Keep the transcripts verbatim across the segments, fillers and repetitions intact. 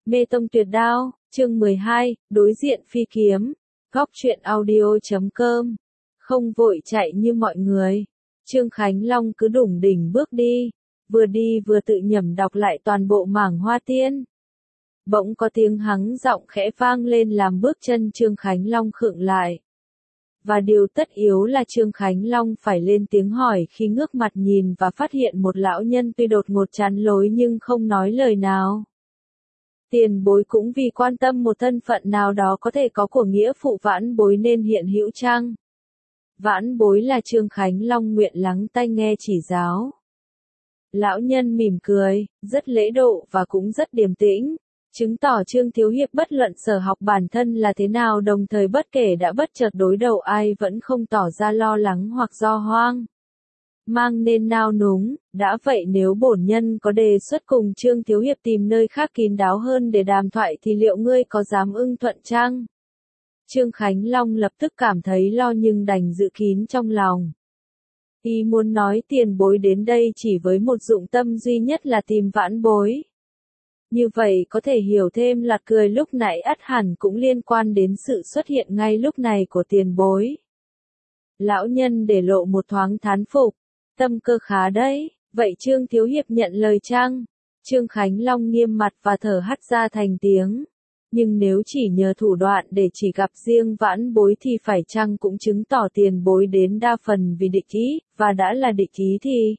Mê tông tuyệt đao, chương mười hai, đối diện phi kiếm. Góc truyện audio chấm com. Không vội chạy như mọi người. Trương Khánh Long cứ đủng đỉnh bước đi, vừa đi vừa tự nhẩm đọc lại toàn bộ mảng Hoa Tiên. Bỗng có tiếng hắng giọng khẽ vang lên làm bước chân Trương Khánh Long khựng lại. Và điều tất yếu là Trương Khánh Long phải lên tiếng hỏi khi ngước mặt nhìn và phát hiện một lão nhân tuy đột ngột chắn lối nhưng không nói lời nào. Tiền bối cũng vì quan tâm một thân phận nào đó có thể có của nghĩa phụ vãn bối nên hiện hữu chăng? Vãn bối là Trương Khánh Long nguyện lắng tai nghe chỉ giáo. Lão nhân mỉm cười, rất lễ độ và cũng rất điềm tĩnh, chứng tỏ Trương Thiếu Hiệp bất luận sở học bản thân là thế nào đồng thời bất kể đã bất chợt đối đầu ai vẫn không tỏ ra lo lắng hoặc do hoang mang nên nao núng. Đã vậy nếu bổn nhân có đề xuất cùng Trương Thiếu Hiệp tìm nơi khác kín đáo hơn để đàm thoại thì liệu ngươi có dám ưng thuận chăng? Trương Khánh Long lập tức cảm thấy lo nhưng đành giữ kín trong lòng. Y muốn nói tiền bối đến đây chỉ với một dụng tâm duy nhất là tìm vãn bối. Như vậy có thể hiểu thêm loạt cười lúc nãy ắt hẳn cũng liên quan đến sự xuất hiện ngay lúc này của tiền bối. Lão nhân để lộ một thoáng thán phục. Tâm cơ khá đấy, vậy Trương Thiếu Hiệp nhận lời chăng? Trương Khánh Long nghiêm mặt và thở hắt ra thành tiếng. Nhưng nếu chỉ nhờ thủ đoạn để chỉ gặp riêng vãn bối thì phải chăng cũng chứng tỏ tiền bối đến đa phần vì địch ý, và đã là địch ý thì...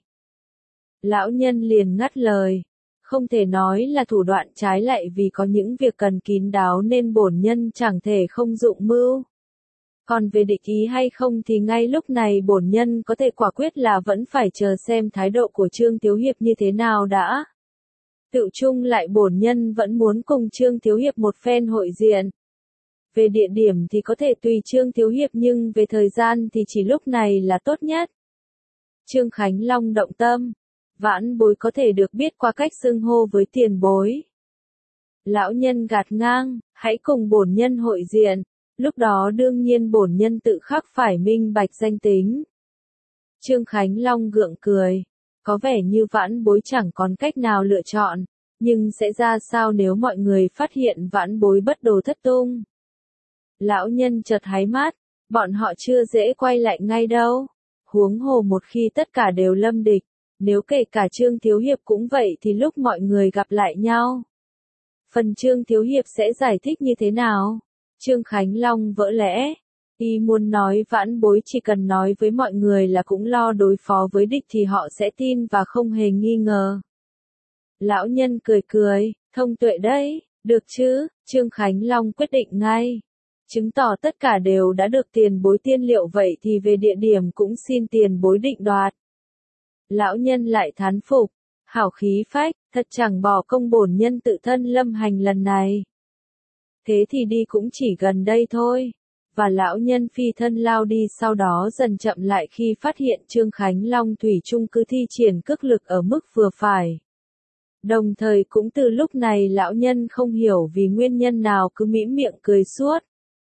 Lão nhân liền ngắt lời. Không thể nói là thủ đoạn, trái lại vì có những việc cần kín đáo nên bổn nhân chẳng thể không dụng mưu. Còn về địch ý hay không thì ngay lúc này bổn nhân có thể quả quyết là vẫn phải chờ xem thái độ của Trương Thiếu Hiệp như thế nào đã. Tự chung lại bổn nhân vẫn muốn cùng Trương Thiếu Hiệp một phen hội diện. Về địa điểm thì có thể tùy Trương Thiếu Hiệp nhưng về thời gian thì chỉ lúc này là tốt nhất. Trương Khánh Long động tâm. Vãn bối có thể được biết qua cách xưng hô với tiền bối. Lão nhân gạt ngang, hãy cùng bổn nhân hội diện. Lúc đó đương nhiên bổn nhân tự khắc phải minh bạch danh tính. Trương Khánh Long gượng cười. Có vẻ như vãn bối chẳng còn cách nào lựa chọn. Nhưng sẽ ra sao nếu mọi người phát hiện vãn bối bất đồ thất tung? Lão nhân chợt háy mắt. Bọn họ chưa dễ quay lại ngay đâu. Huống hồ một khi tất cả đều lâm địch. Nếu kể cả Trương Thiếu Hiệp cũng vậy thì lúc mọi người gặp lại nhau. Phần Trương Thiếu Hiệp sẽ giải thích như thế nào? Trương Khánh Long vỡ lẽ. Y muốn nói vãn bối chỉ cần nói với mọi người là cũng lo đối phó với địch thì họ sẽ tin và không hề nghi ngờ. Lão nhân cười cười, thông tuệ đấy, được chứ, Trương Khánh Long quyết định ngay. Chứng tỏ tất cả đều đã được tiền bối tiên liệu vậy thì về địa điểm cũng xin tiền bối định đoạt. Lão nhân lại thán phục, hảo khí phách, thật chẳng bỏ công bổn nhân tự thân lâm hành lần này. Thế thì đi cũng chỉ gần đây thôi. Và lão nhân phi thân lao đi sau đó dần chậm lại khi phát hiện Trương Khánh Long thủy chung cứ thi triển cước lực ở mức vừa phải. Đồng thời cũng từ lúc này lão nhân không hiểu vì nguyên nhân nào cứ mỉm miệng cười suốt.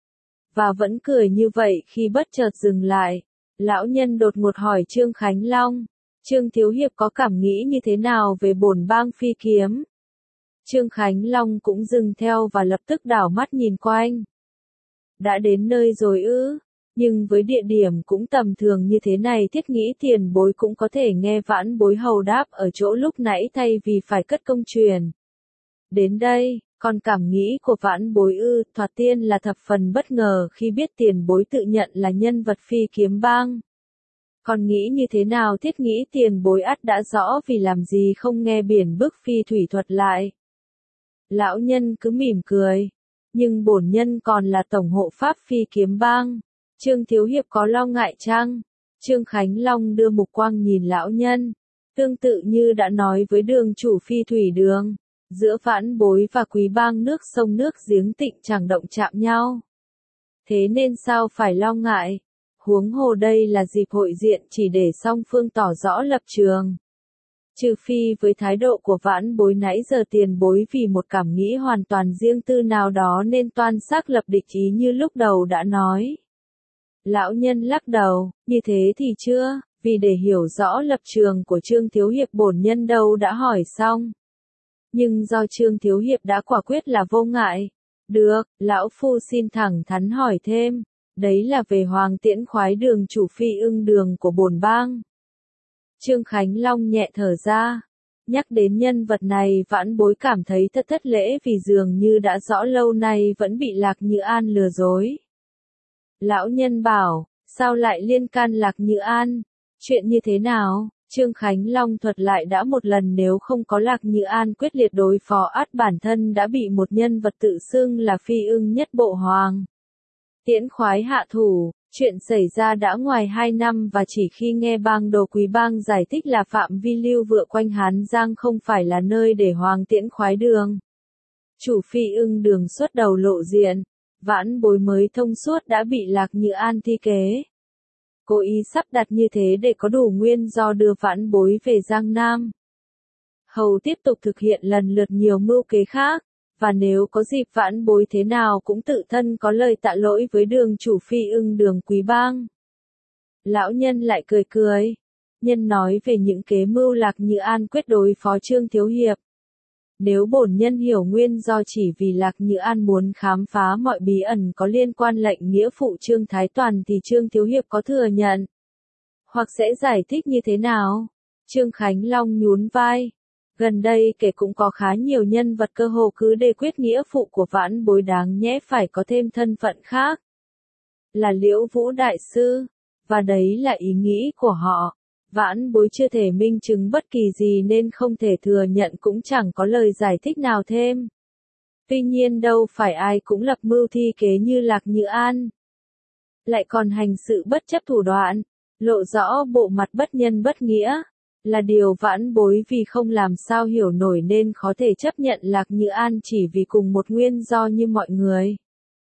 Và vẫn cười như vậy khi bất chợt dừng lại. Lão nhân đột ngột hỏi Trương Khánh Long. Trương Thiếu Hiệp có cảm nghĩ như thế nào về bổn bang phi kiếm? Trương Khánh Long cũng dừng theo và lập tức đảo mắt nhìn quanh. Đã đến nơi rồi ư, nhưng với địa điểm cũng tầm thường như thế này thiết nghĩ tiền bối cũng có thể nghe vãn bối hầu đáp ở chỗ lúc nãy thay vì phải cất công truyền. Đến đây, còn cảm nghĩ của vãn bối ư, thoạt tiên là thập phần bất ngờ khi biết tiền bối tự nhận là nhân vật phi kiếm bang. Còn nghĩ như thế nào thiết nghĩ tiền bối ắt đã rõ vì làm gì không nghe biển bức phi thủy thuật lại. Lão nhân cứ mỉm cười. Nhưng bổn nhân còn là tổng hộ pháp phi kiếm bang. Trương Thiếu Hiệp có lo ngại chăng? Trương Khánh Long đưa mục quang nhìn lão nhân. Tương tự như đã nói với đường chủ phi thủy đường. Giữa vãn bối và quý bang nước sông nước giếng tịnh chẳng động chạm nhau. Thế nên sao phải lo ngại? Huống hồ đây là dịp hội diện chỉ để song phương tỏ rõ lập trường. Trừ phi với thái độ của vãn bối nãy giờ tiền bối vì một cảm nghĩ hoàn toàn riêng tư nào đó nên toan xác lập địch ý như lúc đầu đã nói. Lão nhân lắc đầu, như thế thì chưa, vì để hiểu rõ lập trường của Trương Thiếu Hiệp bổn nhân đâu đã hỏi xong. Nhưng do Trương Thiếu Hiệp đã quả quyết là vô ngại. Được, lão phu xin thẳng thắn hỏi thêm. Đấy là về Hoàng Tiễn khoái đường chủ phi ưng đường của bổn bang. Trương Khánh Long nhẹ thở ra. Nhắc đến nhân vật này vãn bối cảm thấy thật thất lễ vì dường như đã rõ lâu nay vẫn bị Lạc Như An lừa dối. Lão nhân bảo, sao lại liên can Lạc Như An? Chuyện như thế nào? Trương Khánh Long thuật lại đã một lần nếu không có Lạc Như An quyết liệt đối phó ắt bản thân đã bị một nhân vật tự xưng là phi ưng nhất bộ Hoàng Tiễn khoái hạ thủ. Chuyện xảy ra đã ngoài hai năm và chỉ khi nghe bang đồ quý bang giải thích là phạm vi lưu vựa quanh Hán Giang không phải là nơi để Hoàng Tiễn khoái đường chủ phi ưng đường xuất đầu lộ diện, vãn bối mới thông suốt đã bị Lạc Như An thi kế. Cố ý sắp đặt như thế để có đủ nguyên do đưa vãn bối về Giang Nam. Hầu tiếp tục thực hiện lần lượt nhiều mưu kế khác, và nếu có dịp vãn bối thế nào cũng tự thân có lời tạ lỗi với đường chủ phi ưng đường quý bang. Lão nhân lại cười cười. Nhân nói về những kế mưu Lạc Như An quyết đối phó Trương Thiếu Hiệp. Nếu bổn nhân hiểu nguyên do chỉ vì Lạc Như An muốn khám phá mọi bí ẩn có liên quan lệnh nghĩa phụ Trương Thái Toàn thì Trương Thiếu Hiệp có thừa nhận? Hoặc sẽ giải thích như thế nào? Trương Khánh Long nhún vai. Gần đây kể cũng có khá nhiều nhân vật cơ hồ cứ đề quyết nghĩa phụ của vãn bối đáng nhẽ phải có thêm thân phận khác. Là Liễu Vũ Đại Sư. Và đấy là ý nghĩ của họ. Vãn bối chưa thể minh chứng bất kỳ gì nên không thể thừa nhận cũng chẳng có lời giải thích nào thêm. Tuy nhiên đâu phải ai cũng lập mưu thi kế như Lạc Như An. Lại còn hành sự bất chấp thủ đoạn, lộ rõ bộ mặt bất nhân bất nghĩa. Là điều vãn bối vì không làm sao hiểu nổi nên khó thể chấp nhận Lạc Như An chỉ vì cùng một nguyên do như mọi người.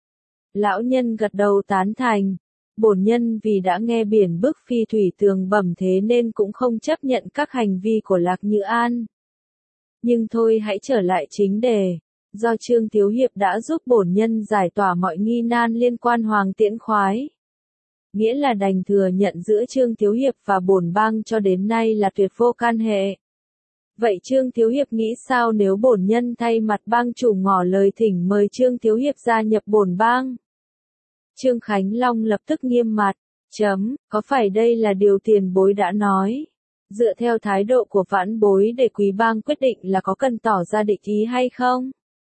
Lão nhân gật đầu tán thành. Bổn nhân vì đã nghe biển bức phi thủy tường bẩm thế nên cũng không chấp nhận các hành vi của Lạc Như An. Nhưng thôi hãy trở lại chính đề. Do Trương Thiếu Hiệp đã giúp bổn nhân giải tỏa mọi nghi nan liên quan Hoàng Tiễn khoái. Nghĩa là đành thừa nhận giữa Trương Thiếu Hiệp và bổn bang cho đến nay là tuyệt vô can hệ. Vậy Trương Thiếu Hiệp nghĩ sao nếu bổn nhân thay mặt bang chủ ngỏ lời thỉnh mời Trương Thiếu Hiệp gia nhập bổn bang? Trương Khánh Long lập tức nghiêm mặt. Chấm, có phải đây là điều tiền bối đã nói? Dựa theo thái độ của vãn bối để quý bang quyết định là có cần tỏ ra địch ý hay không?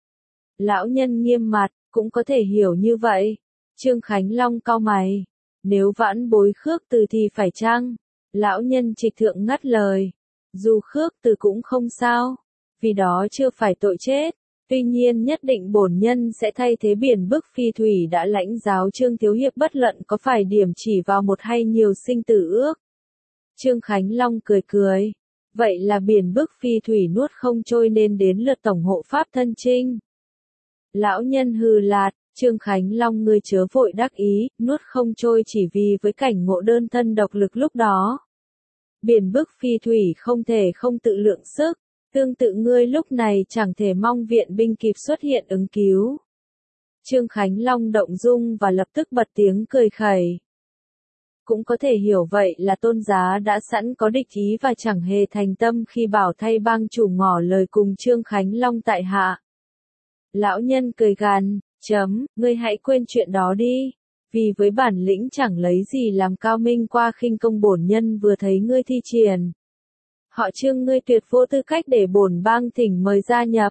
Lão nhân nghiêm mặt, cũng có thể hiểu như vậy. Trương Khánh Long cau mày. Nếu vãn bối khước từ thì phải chăng? Lão nhân trịch thượng ngắt lời. Dù khước từ cũng không sao. Vì đó chưa phải tội chết. Tuy nhiên nhất định bổn nhân sẽ thay thế biển bức phi thủy đã lãnh giáo Trương Thiếu Hiệp bất luận có phải điểm chỉ vào một hay nhiều sinh tử ước. Trương Khánh Long cười cười. Vậy là biển bức phi thủy nuốt không trôi nên đến lượt tổng hộ pháp thân trinh. Lão nhân hừ lạt. Trương Khánh Long ngươi chớ vội đắc ý, nuốt không trôi chỉ vì với cảnh ngộ đơn thân độc lực lúc đó. Biển bức phi thủy không thể không tự lượng sức, tương tự ngươi lúc này chẳng thể mong viện binh kịp xuất hiện ứng cứu. Trương Khánh Long động dung và lập tức bật tiếng cười khẩy. Cũng có thể hiểu vậy là Tôn Giá đã sẵn có địch ý và chẳng hề thành tâm khi bảo thay bang chủ ngỏ lời cùng Trương Khánh Long tại hạ. Lão nhân cười gằn. Chấm, ngươi hãy quên chuyện đó đi, vì với bản lĩnh chẳng lấy gì làm cao minh qua khinh công bổn nhân vừa thấy ngươi thi triển. Họ Trương ngươi tuyệt vô tư cách để bổn bang thỉnh mời gia nhập.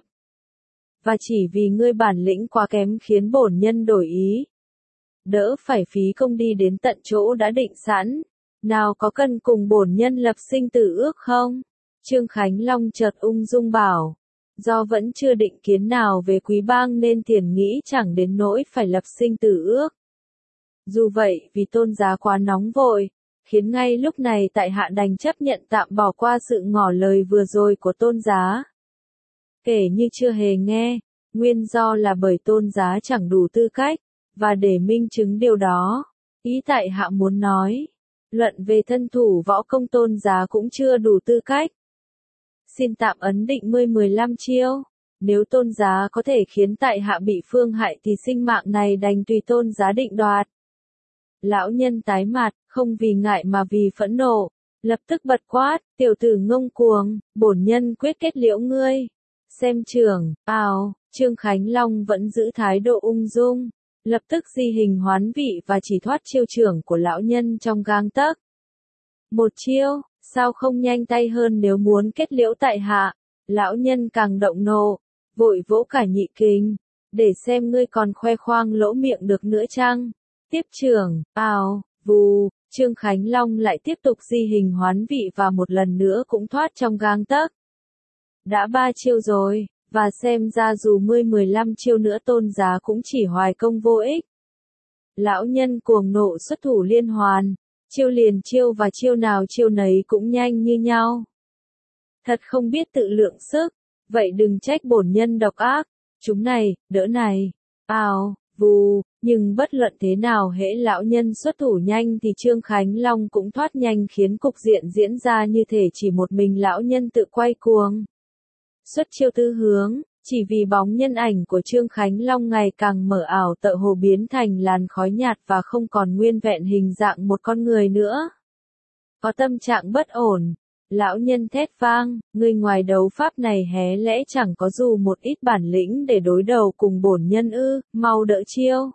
Và chỉ vì ngươi bản lĩnh quá kém khiến bổn nhân đổi ý. Đỡ phải phí công đi đến tận chỗ đã định sẵn, nào có cần cùng bổn nhân lập sinh tử ước không? Trương Khánh Long chợt ung dung bảo. Do vẫn chưa định kiến nào về quý bang nên tiền nghĩ chẳng đến nỗi phải lập sinh tử ước. Dù vậy vì Tôn Giá quá nóng vội, khiến ngay lúc này tại hạ đành chấp nhận tạm bỏ qua sự ngỏ lời vừa rồi của Tôn Giá. Kể như chưa hề nghe, nguyên do là bởi Tôn Giá chẳng đủ tư cách, và để minh chứng điều đó, ý tại hạ muốn nói, luận về thân thủ võ công Tôn Giá cũng chưa đủ tư cách. Xin tạm ấn định mười mười lăm chiêu. Nếu Tôn Giá có thể khiến tại hạ bị phương hại thì sinh mạng này đành tùy Tôn Giá định đoạt. Lão nhân tái mặt, không vì ngại mà vì phẫn nộ, lập tức bật quát, tiểu tử ngông cuồng, bổn nhân quyết kết liễu ngươi. Xem trưởng, ào, Trương Khánh Long vẫn giữ thái độ ung dung, lập tức di hình hoán vị và chỉ thoát chiêu trưởng của lão nhân trong gang tấc. Một chiêu, sao không nhanh tay hơn nếu muốn kết liễu tại hạ? Lão nhân càng động nộ, vội vỗ cả nhị kình, để xem ngươi còn khoe khoang lỗ miệng được nữa chăng? Tiếp trưởng, ào, vù, Trương Khánh Long lại tiếp tục di hình hoán vị và một lần nữa cũng thoát trong gang tấc. Đã ba chiêu rồi, và xem ra dù ngươi mười lăm chiêu nữa tôn giá cũng chỉ hoài công vô ích. Lão nhân cuồng nộ xuất thủ liên hoàn, chiêu liền chiêu và chiêu nào chiêu nấy cũng nhanh như nhau. Thật không biết tự lượng sức, vậy đừng trách bổn nhân độc ác, chúng này, đỡ này, ào, vù, nhưng bất luận thế nào hễ lão nhân xuất thủ nhanh thì Trương Khánh Long cũng thoát nhanh khiến cục diện diễn ra như thể chỉ một mình lão nhân tự quay cuồng. Xuất chiêu tư hướng, chỉ vì bóng nhân ảnh của Trương Khánh Long ngày càng mở ảo tựa hồ biến thành làn khói nhạt và không còn nguyên vẹn hình dạng một con người nữa. Có tâm trạng bất ổn, lão nhân thét vang, ngươi ngoài đấu pháp này hé lẽ chẳng có dù một ít bản lĩnh để đối đầu cùng bổn nhân ư, mau đỡ chiêu.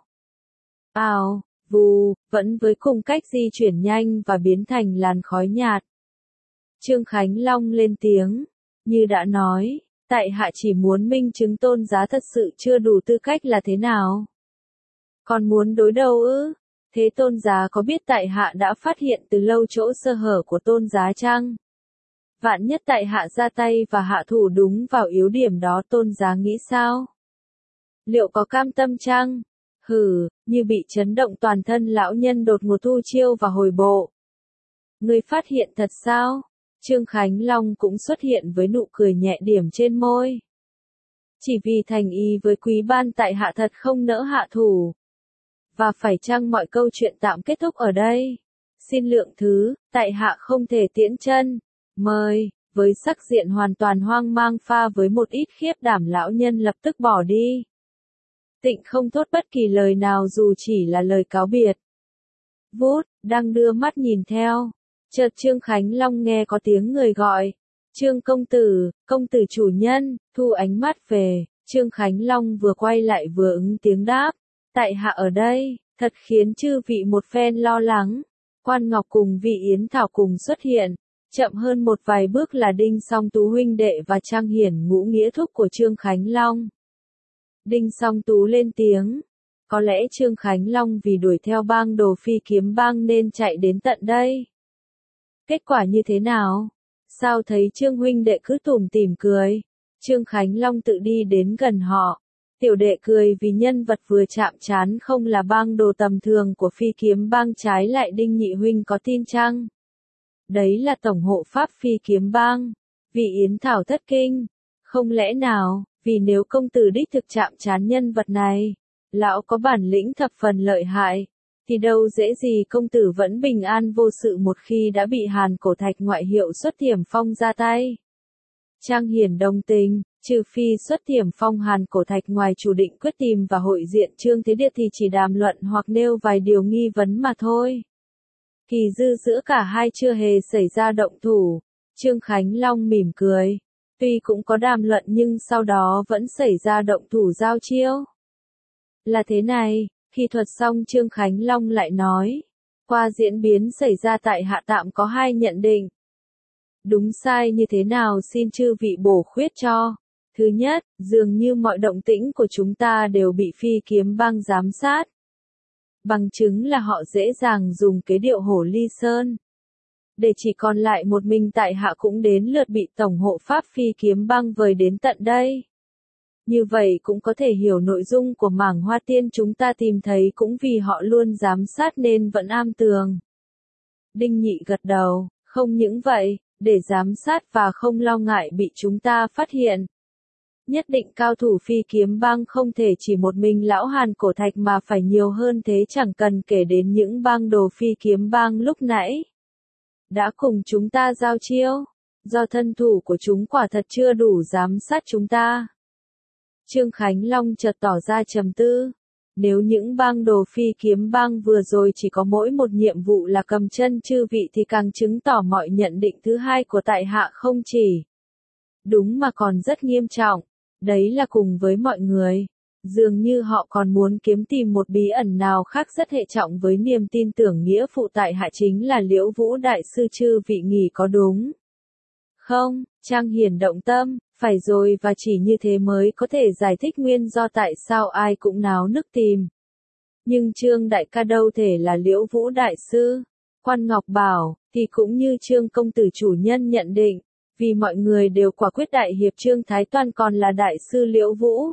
Ào, vù, vẫn với cùng cách di chuyển nhanh và biến thành làn khói nhạt. Trương Khánh Long lên tiếng, như đã nói, tại hạ chỉ muốn minh chứng tôn giá thật sự chưa đủ tư cách là thế nào. Còn muốn đối đầu ư? Thế tôn giá có biết tại hạ đã phát hiện từ lâu chỗ sơ hở của tôn giá chăng? Vạn nhất tại hạ ra tay và hạ thủ đúng vào yếu điểm đó tôn giá nghĩ sao? Liệu có cam tâm chăng? Hừ, như bị chấn động toàn thân lão nhân đột ngột thu chiêu và hồi bộ. Ngươi phát hiện thật sao? Trương Khánh Long cũng xuất hiện với nụ cười nhẹ điểm trên môi. Chỉ vì thành ý với quý ban tại hạ thật không nỡ hạ thủ. Và phải chăng mọi câu chuyện tạm kết thúc ở đây? Xin lượng thứ, tại hạ không thể tiễn chân. Mời, với sắc diện hoàn toàn hoang mang pha với một ít khiếp đảm lão nhân lập tức bỏ đi. Tịnh không thốt bất kỳ lời nào dù chỉ là lời cáo biệt. Vút, đang đưa mắt nhìn theo. Chợt Trương Khánh Long nghe có tiếng người gọi. Trương công tử, công tử chủ nhân, thu ánh mắt về. Trương Khánh Long vừa quay lại vừa ứng tiếng đáp. Tại hạ ở đây, thật khiến chư vị một phen lo lắng. Quan Ngọc cùng vị Yến Thảo cùng xuất hiện. Chậm hơn một vài bước là Đinh Song Tú huynh đệ và Trang Hiển ngũ nghĩa thúc của Trương Khánh Long. Đinh Song Tú lên tiếng. Có lẽ Trương Khánh Long vì đuổi theo bang Đồ Phi kiếm bang nên chạy đến tận đây. Kết quả như thế nào? Sao thấy Trương huynh đệ cứ tủm tỉm cười? Trương Khánh Long tự đi đến gần họ. Tiểu đệ cười vì nhân vật vừa chạm trán không là bang Đồ tầm thường của Phi kiếm bang, trái lại Đinh nhị huynh có tin chăng? Đấy là tổng hộ pháp Phi kiếm bang. Vị Yến Thảo thất kinh. Không lẽ nào, vì nếu công tử đích thực chạm trán nhân vật này, lão có bản lĩnh thập phần lợi hại, thì đâu dễ gì công tử vẫn bình an vô sự một khi đã bị Hàn Cổ Thạch ngoại hiệu Xuất Thiểm Phong ra tay. Trang Hiển đồng tình, trừ phi Xuất Thiểm Phong Hàn Cổ Thạch ngoài chủ định quyết tìm và hội diện Trương Thế Điệt thì chỉ đàm luận hoặc nêu vài điều nghi vấn mà thôi. Kỳ dư giữa cả hai chưa hề xảy ra động thủ. Trương Khánh Long mỉm cười. Tuy cũng có đàm luận nhưng sau đó vẫn xảy ra động thủ giao chiêu. Là thế này, khi thuật xong Trương Khánh Long lại nói. Qua diễn biến xảy ra tại hạ tạm có hai nhận định. Đúng sai như thế nào xin chư vị bổ khuyết cho. Thứ nhất, dường như mọi động tĩnh của chúng ta đều bị Phi kiếm bang giám sát. Bằng chứng là họ dễ dàng dùng kế điệu hổ ly sơn. Để chỉ còn lại một mình tại hạ cũng đến lượt bị tổng hộ pháp Phi kiếm bang vời đến tận đây. Như vậy cũng có thể hiểu nội dung của mảng hoa tiên chúng ta tìm thấy cũng vì họ luôn giám sát nên vẫn am tường. Đinh Nhị gật đầu, không những vậy, để giám sát và không lo ngại bị chúng ta phát hiện. Nhất định cao thủ Phi kiếm bang không thể chỉ một mình lão Hàn Cổ Thạch mà phải nhiều hơn thế, chẳng cần kể đến những bang Đồ Phi kiếm bang lúc nãy đã cùng chúng ta giao chiêu, do thân thủ của chúng quả thật chưa đủ giám sát chúng ta. Trương Khánh Long chợt tỏ ra trầm tư. Nếu những bang Đồ Phi kiếm bang vừa rồi chỉ có mỗi một nhiệm vụ là cầm chân chư vị thì càng chứng tỏ mọi nhận định thứ hai của tại hạ không chỉ Đúng mà còn rất nghiêm trọng. Đấy là cùng với mọi người. Dường như họ còn muốn kiếm tìm một bí ẩn nào khác rất hệ trọng với niềm tin tưởng nghĩa phụ tại hạ chính là Liễu Vũ Đại Sư chư vị nghỉ có đúng. Không, Trang Hiền động tâm, phải rồi và chỉ như thế mới có thể giải thích nguyên do tại sao ai cũng náo nức tìm. Nhưng Trương đại ca đâu thể là Liễu Vũ Đại Sư. Quan Ngọc bảo, thì cũng như Trương công tử chủ nhân nhận định, vì mọi người đều quả quyết đại hiệp Trương Thái Toan còn là Đại Sư Liễu Vũ.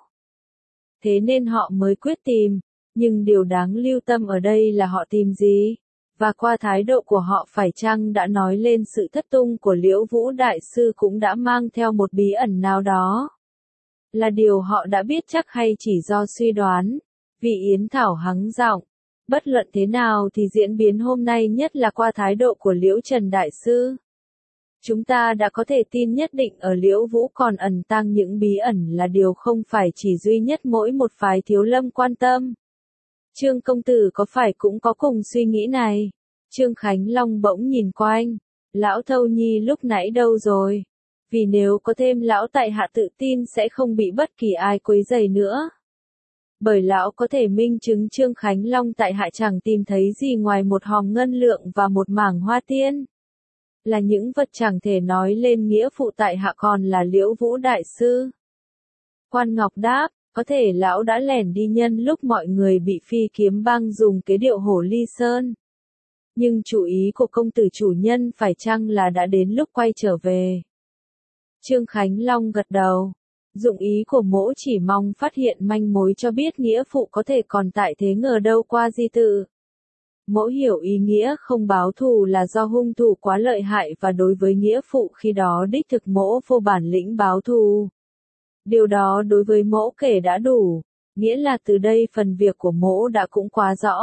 Thế nên họ mới quyết tìm, nhưng điều đáng lưu tâm ở đây là họ tìm gì? Và qua thái độ của họ phải chăng đã nói lên sự thất tung của Liễu Vũ Đại Sư cũng đã mang theo một bí ẩn nào đó? Là điều họ đã biết chắc hay chỉ do suy đoán? Vị Yến Thảo hắng giọng. Bất luận thế nào thì diễn biến hôm nay nhất là qua thái độ của Liễu Trần Đại Sư. Chúng ta đã có thể tin nhất định ở Liễu Vũ còn ẩn tàng những bí ẩn là điều không phải chỉ duy nhất mỗi một phái thiếu lâm quan tâm. Trương công tử có phải cũng có cùng suy nghĩ này? Trương Khánh Long bỗng nhìn quanh. Lão Thâu Nhi lúc nãy đâu rồi? Vì nếu có thêm lão tại hạ tự tin sẽ không bị bất kỳ ai quấy rầy nữa. Bởi lão có thể minh chứng Trương Khánh Long tại hạ chẳng tìm thấy gì ngoài một hòm ngân lượng và một mảng hoa tiên. Là những vật chẳng thể nói lên nghĩa phụ tại hạ còn là Liễu Vũ Đại Sư. Quan Ngọc đáp, có thể lão đã lẻn đi nhân lúc mọi người bị Phi Kiếm Bang dùng kế điệu hổ ly sơn. Nhưng chủ ý của công tử chủ nhân phải chăng là đã đến lúc quay trở về? Trương Khánh Long gật đầu. Dụng ý của mỗ chỉ mong phát hiện manh mối cho biết nghĩa phụ có thể còn tại thế ngờ đâu qua di tự. Mỗ hiểu ý nghĩa không báo thù là do hung thủ quá lợi hại và đối với nghĩa phụ khi đó đích thực mỗ vô bản lĩnh báo thù. Điều đó đối với mỗ kể đã đủ, nghĩa là từ đây phần việc của mỗ đã cũng quá rõ.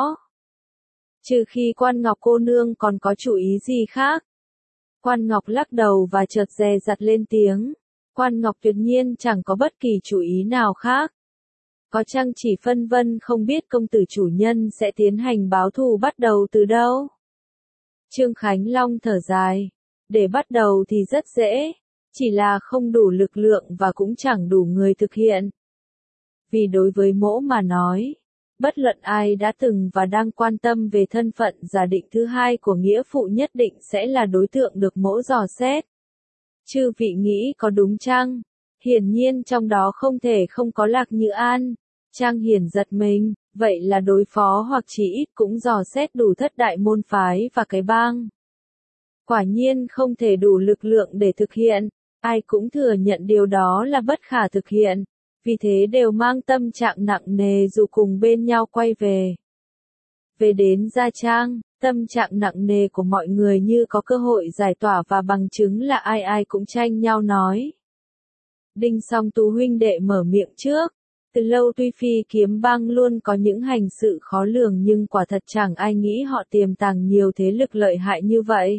Trừ khi Quan Ngọc cô nương còn có chủ ý gì khác. Quan Ngọc lắc đầu và chợt dè dặt lên tiếng. Quan Ngọc tuyệt nhiên chẳng có bất kỳ chủ ý nào khác. Có chăng chỉ phân vân không biết công tử chủ nhân sẽ tiến hành báo thù bắt đầu từ đâu? Trương Khánh Long thở dài. Để bắt đầu thì rất dễ, chỉ là không đủ lực lượng và cũng chẳng đủ người thực hiện. Vì đối với mỗ mà nói, bất luận ai đã từng và đang quan tâm về thân phận giả định thứ hai của nghĩa phụ nhất định sẽ là đối tượng được mỗ dò xét. Chư vị nghĩ có đúng chăng? Hiển nhiên trong đó không thể không có Lạc Như An. Trang Hiển giật mình, vậy là đối phó hoặc chỉ ít cũng dò xét đủ thất đại môn phái và cái bang. Quả nhiên không thể đủ lực lượng để thực hiện, ai cũng thừa nhận điều đó là bất khả thực hiện, vì thế đều mang tâm trạng nặng nề dù cùng bên nhau quay về. Về đến Gia Trang, tâm trạng nặng nề của mọi người như có cơ hội giải tỏa và bằng chứng là ai ai cũng tranh nhau nói. Đinh Song Tú huynh đệ mở miệng trước. Từ lâu tuy Phi Kiếm Bang luôn có những hành sự khó lường nhưng quả thật chẳng ai nghĩ họ tiềm tàng nhiều thế lực lợi hại như vậy.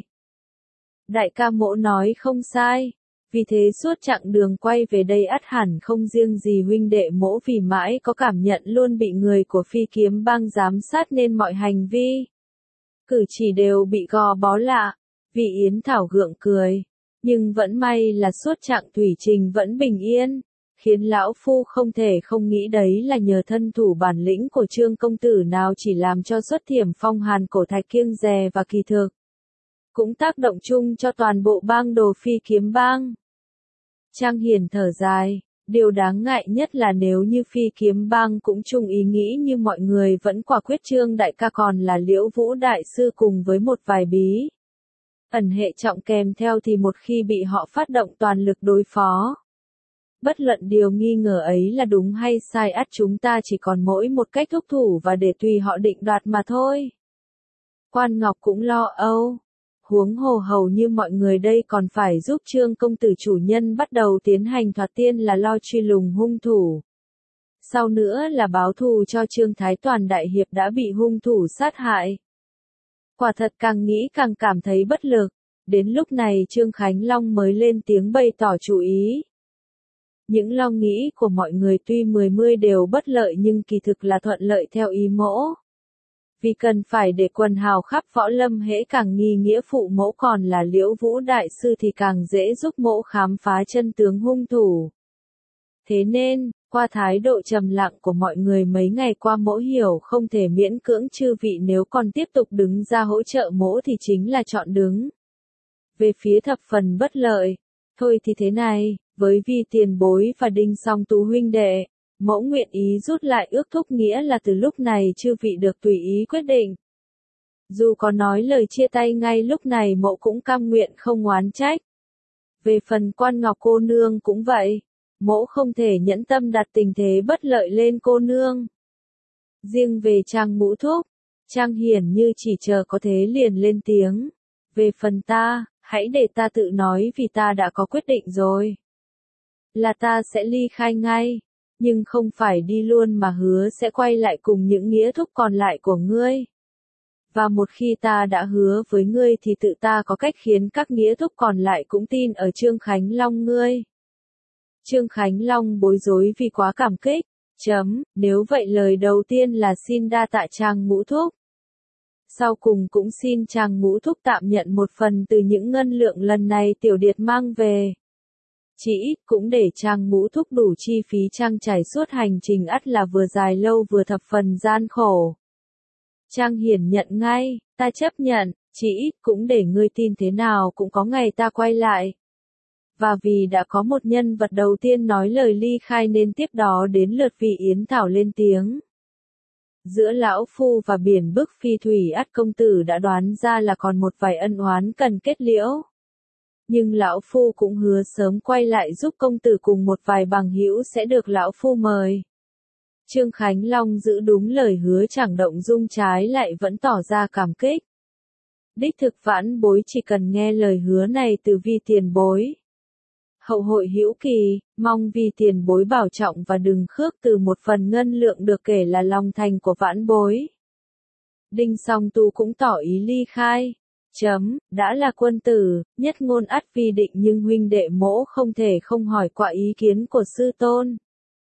Đại ca mỗ nói không sai, vì thế suốt chặng đường quay về đây ắt hẳn không riêng gì huynh đệ mỗ vì mãi có cảm nhận luôn bị người của Phi Kiếm Bang giám sát nên mọi hành vi, cử chỉ đều bị gò bó lạ. Vị Yến Thảo gượng cười, nhưng vẫn may là suốt chặng thủy trình vẫn bình yên. Khiến lão phu không thể không nghĩ đấy là nhờ thân thủ bản lĩnh của Trương công tử nào chỉ làm cho xuất Thiểm Phong Hàn Cổ Thạch kiêng dè và kỳ thực cũng tác động chung cho toàn bộ bang đồ Phi Kiếm Bang. Trang Hiền thở dài, điều đáng ngại nhất là nếu như Phi Kiếm Bang cũng chung ý nghĩ như mọi người vẫn quả quyết Trương đại ca còn là Liễu Vũ Đại Sư cùng với một vài bí ẩn hệ trọng kèm theo thì một khi bị họ phát động toàn lực đối phó. Bất luận điều nghi ngờ ấy là đúng hay sai ắt chúng ta chỉ còn mỗi một cách thúc thủ và để tùy họ định đoạt mà thôi. Quan Ngọc cũng lo âu. Huống hồ hầu như mọi người đây còn phải giúp Trương công tử chủ nhân bắt đầu tiến hành thoạt tiên là lo truy lùng hung thủ. Sau nữa là báo thù cho Trương Thái Toàn đại hiệp đã bị hung thủ sát hại. Quả thật càng nghĩ càng cảm thấy bất lực. Đến lúc này Trương Khánh Long mới lên tiếng bày tỏ chú ý. Những lo nghĩ của mọi người tuy mười mươi đều bất lợi nhưng kỳ thực là thuận lợi theo ý mỗ. Vì cần phải để quần hào khắp võ lâm hễ càng nghi nghĩa phụ mẫu còn là Liễu Vũ đại sư thì càng dễ giúp mẫu khám phá chân tướng hung thủ. Thế nên, qua thái độ trầm lặng của mọi người mấy ngày qua mẫu hiểu không thể miễn cưỡng chư vị nếu còn tiếp tục đứng ra hỗ trợ mẫu thì chính là chọn đứng về phía thập phần bất lợi. Thôi thì thế này, với Vi tiền bối và Đinh Song Tú huynh đệ, mẫu nguyện ý rút lại ước thúc, nghĩa là từ lúc này chư vị được tùy ý quyết định. Dù có nói lời chia tay ngay lúc này mẫu cũng cam nguyện không oán trách. Về phần Quan Ngọc cô nương cũng vậy, mẫu không thể nhẫn tâm đặt tình thế bất lợi lên cô nương. Riêng về Trang Ngũ Thúc, Trang Hiển như chỉ chờ có thế liền lên tiếng. Về phần ta, hãy để ta tự nói vì ta đã có quyết định rồi. Là ta sẽ ly khai ngay, nhưng không phải đi luôn mà hứa sẽ quay lại cùng những nghĩa thúc còn lại của ngươi. Và một khi ta đã hứa với ngươi thì tự ta có cách khiến các nghĩa thúc còn lại cũng tin ở Trương Khánh Long ngươi. Trương Khánh Long bối rối vì quá cảm kích. Chấm, nếu vậy lời đầu tiên là xin đa tạ Trang Ngũ Thúc. Sau cùng cũng xin Trang Ngũ Thúc tạm nhận một phần từ những ngân lượng lần này Tiểu Điệt mang về. Chỉ ít cũng để Trang Ngũ Thúc đủ chi phí trang trải suốt hành trình ắt là vừa dài lâu vừa thập phần gian khổ. Trang Hiển nhận ngay, ta chấp nhận, chỉ ít cũng để ngươi tin thế nào cũng có ngày ta quay lại. Và vì đã có một nhân vật đầu tiên nói lời ly khai nên tiếp đó đến lượt vị Yến Thảo lên tiếng. Giữa lão phu và Biển Bức Phi Thủy ắt công tử đã đoán ra là còn một vài ân oán cần kết liễu. Nhưng lão phu cũng hứa sớm quay lại giúp công tử cùng một vài bằng hữu sẽ được lão phu mời. Trương Khánh Long giữ đúng lời hứa chẳng động dung, trái lại vẫn tỏ ra cảm kích. Đích thực vãn bối chỉ cần nghe lời hứa này từ Vi tiền bối. Hậu hội hữu kỳ, mong Vi tiền bối bảo trọng và đừng khước từ một phần ngân lượng được kể là lòng thành của vãn bối. Đinh Song Tu cũng tỏ ý ly khai. Chấm, đã là quân tử, nhất ngôn ắt vi định, nhưng huynh đệ mỗ không thể không hỏi qua ý kiến của sư tôn.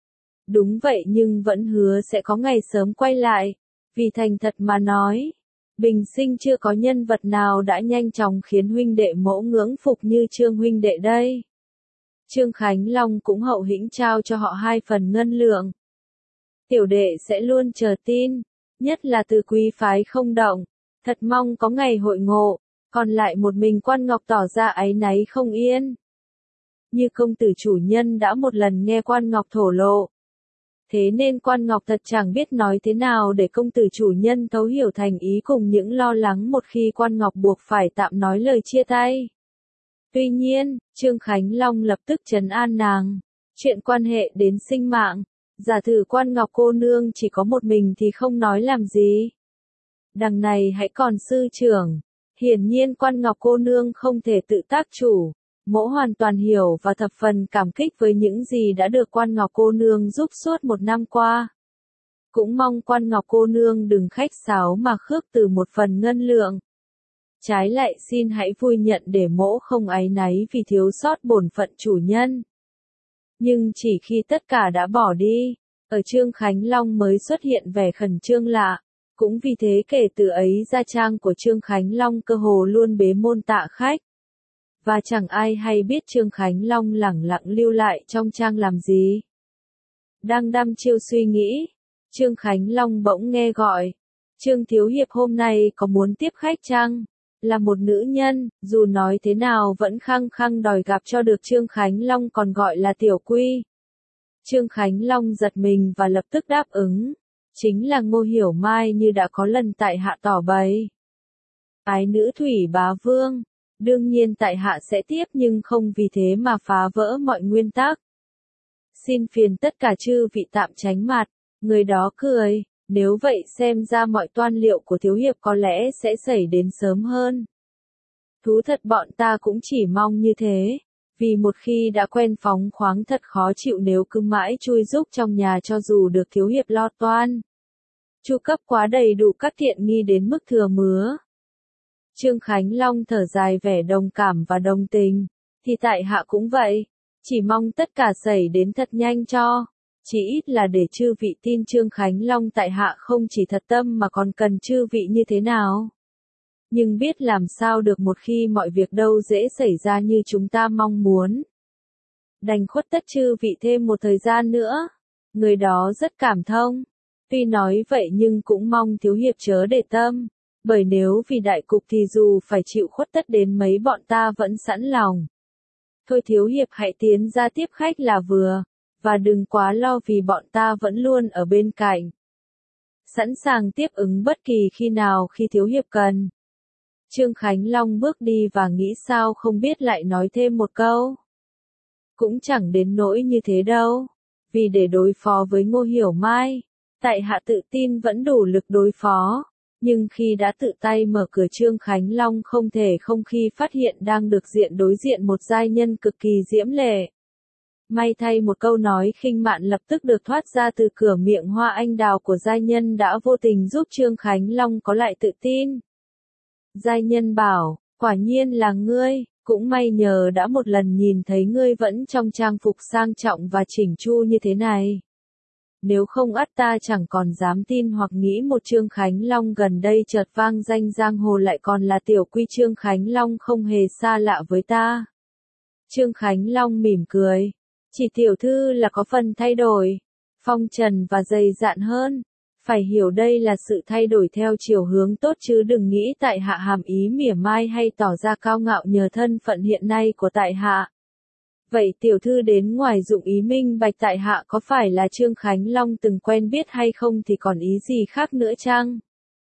Đúng vậy, nhưng vẫn hứa sẽ có ngày sớm quay lại. Vì thành thật mà nói, bình sinh chưa có nhân vật nào đã nhanh chóng khiến huynh đệ mỗ ngưỡng phục như Trương huynh đệ đây. Trương Khánh Long cũng hậu hĩnh trao cho họ hai phần ngân lượng. Tiểu đệ sẽ luôn chờ tin, nhất là từ quý phái không động. Thật mong có ngày hội ngộ, còn lại một mình Quan Ngọc tỏ ra áy náy không yên. Như công tử chủ nhân đã một lần nghe Quan Ngọc thổ lộ. Thế nên Quan Ngọc thật chẳng biết nói thế nào để công tử chủ nhân thấu hiểu thành ý cùng những lo lắng một khi Quan Ngọc buộc phải tạm nói lời chia tay. Tuy nhiên, Trương Khánh Long lập tức trấn an nàng. Chuyện quan hệ đến sinh mạng, giả thử Quan Ngọc cô nương chỉ có một mình thì không nói làm gì. Đằng này hãy còn sư trưởng. Hiển nhiên Quan Ngọc cô nương không thể tự tác chủ. Mỗ hoàn toàn hiểu và thập phần cảm kích với những gì đã được Quan Ngọc cô nương giúp suốt một năm qua. Cũng mong Quan Ngọc cô nương đừng khách sáo mà khước từ một phần ngân lượng. Trái lại xin hãy vui nhận để mỗ không áy náy vì thiếu sót bổn phận chủ nhân. Nhưng chỉ khi tất cả đã bỏ đi, ở Trương Khánh Long mới xuất hiện vẻ khẩn trương lạ. Cũng vì thế kể từ ấy gia trang của Trương Khánh Long cơ hồ luôn bế môn tạ khách. Và chẳng ai hay biết Trương Khánh Long lẳng lặng lưu lại trong trang làm gì. Đang đăm chiêu suy nghĩ, Trương Khánh Long bỗng nghe gọi. Trương Thiếu Hiệp hôm nay có muốn tiếp khách chăng? Là một nữ nhân, dù nói thế nào vẫn khăng khăng đòi gặp cho được Trương Khánh Long còn gọi là Tiểu Quy. Trương Khánh Long giật mình và lập tức đáp ứng. Chính là Ngô Hiểu Mai như đã có lần tại hạ tỏ bày. Ái nữ Thủy Bá Vương, đương nhiên tại hạ sẽ tiếp nhưng không vì thế mà phá vỡ mọi nguyên tắc. Xin phiền tất cả chư vị tạm tránh mặt, người đó cười, nếu vậy xem ra mọi toan liệu của thiếu hiệp có lẽ sẽ xảy đến sớm hơn. Thú thật bọn ta cũng chỉ mong như thế, vì một khi đã quen phóng khoáng thật khó chịu nếu cứ mãi chui rúc trong nhà cho dù được thiếu hiệp lo toan. Chu cấp quá đầy đủ các tiện nghi đến mức thừa mứa. Trương Khánh Long thở dài vẻ đồng cảm và đồng tình, thì tại hạ cũng vậy, chỉ mong tất cả xảy đến thật nhanh cho. chỉ ít là để chư vị tin Trương Khánh Long tại hạ không chỉ thật tâm mà còn cần chư vị như thế nào. Nhưng biết làm sao được một khi mọi việc đâu dễ xảy ra như chúng ta mong muốn. Đành khuất tất chư vị thêm một thời gian nữa. Người đó rất cảm thông. Tuy nói vậy nhưng cũng mong thiếu hiệp chớ để tâm. Bởi nếu vì đại cục thì dù phải chịu khuất tất đến mấy bọn ta vẫn sẵn lòng. Thôi thiếu hiệp hãy tiến ra tiếp khách là vừa. Và đừng quá lo vì bọn ta vẫn luôn ở bên cạnh. Sẵn sàng tiếp ứng bất kỳ khi nào khi thiếu hiệp cần. Trương Khánh Long bước đi và nghĩ sao không biết lại nói thêm một câu. Cũng chẳng đến nỗi như thế đâu. Vì để đối phó với Ngô Hiểu Mai, tại hạ tự tin vẫn đủ lực đối phó. Nhưng khi đã tự tay mở cửa Trương Khánh Long không thể không khi phát hiện đang được diện đối diện một giai nhân cực kỳ diễm lệ. May thay một câu nói khinh mạn lập tức được thoát ra từ cửa miệng hoa anh đào của giai nhân đã vô tình giúp Trương Khánh Long có lại tự tin. Giai nhân bảo, quả nhiên là ngươi, cũng may nhờ đã một lần nhìn thấy ngươi vẫn trong trang phục sang trọng và chỉnh chu như thế này. Nếu không ắt ta chẳng còn dám tin hoặc nghĩ một Trương Khánh Long gần đây chợt vang danh giang hồ lại còn là tiểu quy Trương Khánh Long không hề xa lạ với ta. Trương Khánh Long mỉm cười. Chỉ tiểu thư là có phần thay đổi, phong trần và dày dạn hơn. Phải hiểu đây là sự thay đổi theo chiều hướng tốt chứ đừng nghĩ tại hạ hàm ý mỉa mai hay tỏ ra cao ngạo nhờ thân phận hiện nay của tại hạ. Vậy tiểu thư đến ngoài dụng ý minh bạch tại hạ có phải là Trương Khánh Long từng quen biết hay không thì còn ý gì khác nữa chăng?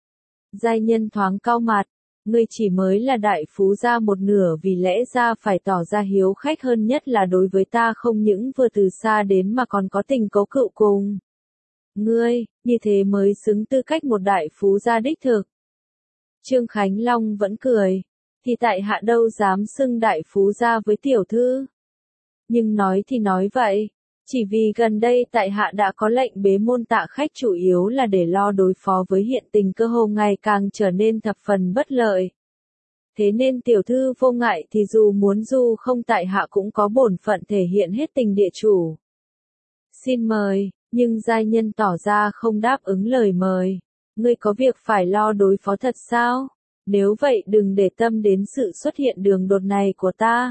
Giai nhân thoáng cau mặt. Ngươi chỉ mới là đại phú gia một nửa vì lẽ ra phải tỏ ra hiếu khách hơn nhất là đối với ta không những vừa từ xa đến mà còn có tình cố cựu cùng. Ngươi, như thế mới xứng tư cách một đại phú gia đích thực. Trương Khánh Long vẫn cười, thì tại hạ đâu dám xưng đại phú gia với tiểu thư. Nhưng nói thì nói vậy, chỉ vì gần đây tại hạ đã có lệnh bế môn tạ khách chủ yếu là để lo đối phó với hiện tình cơ hồ ngày càng trở nên thập phần bất lợi. Thế nên tiểu thư vô ngại thì dù muốn dù không tại hạ cũng có bổn phận thể hiện hết tình địa chủ. Xin mời, nhưng giai nhân tỏ ra không đáp ứng lời mời. Ngươi có việc phải lo đối phó thật sao? Nếu vậy đừng để tâm đến sự xuất hiện đường đột này của ta.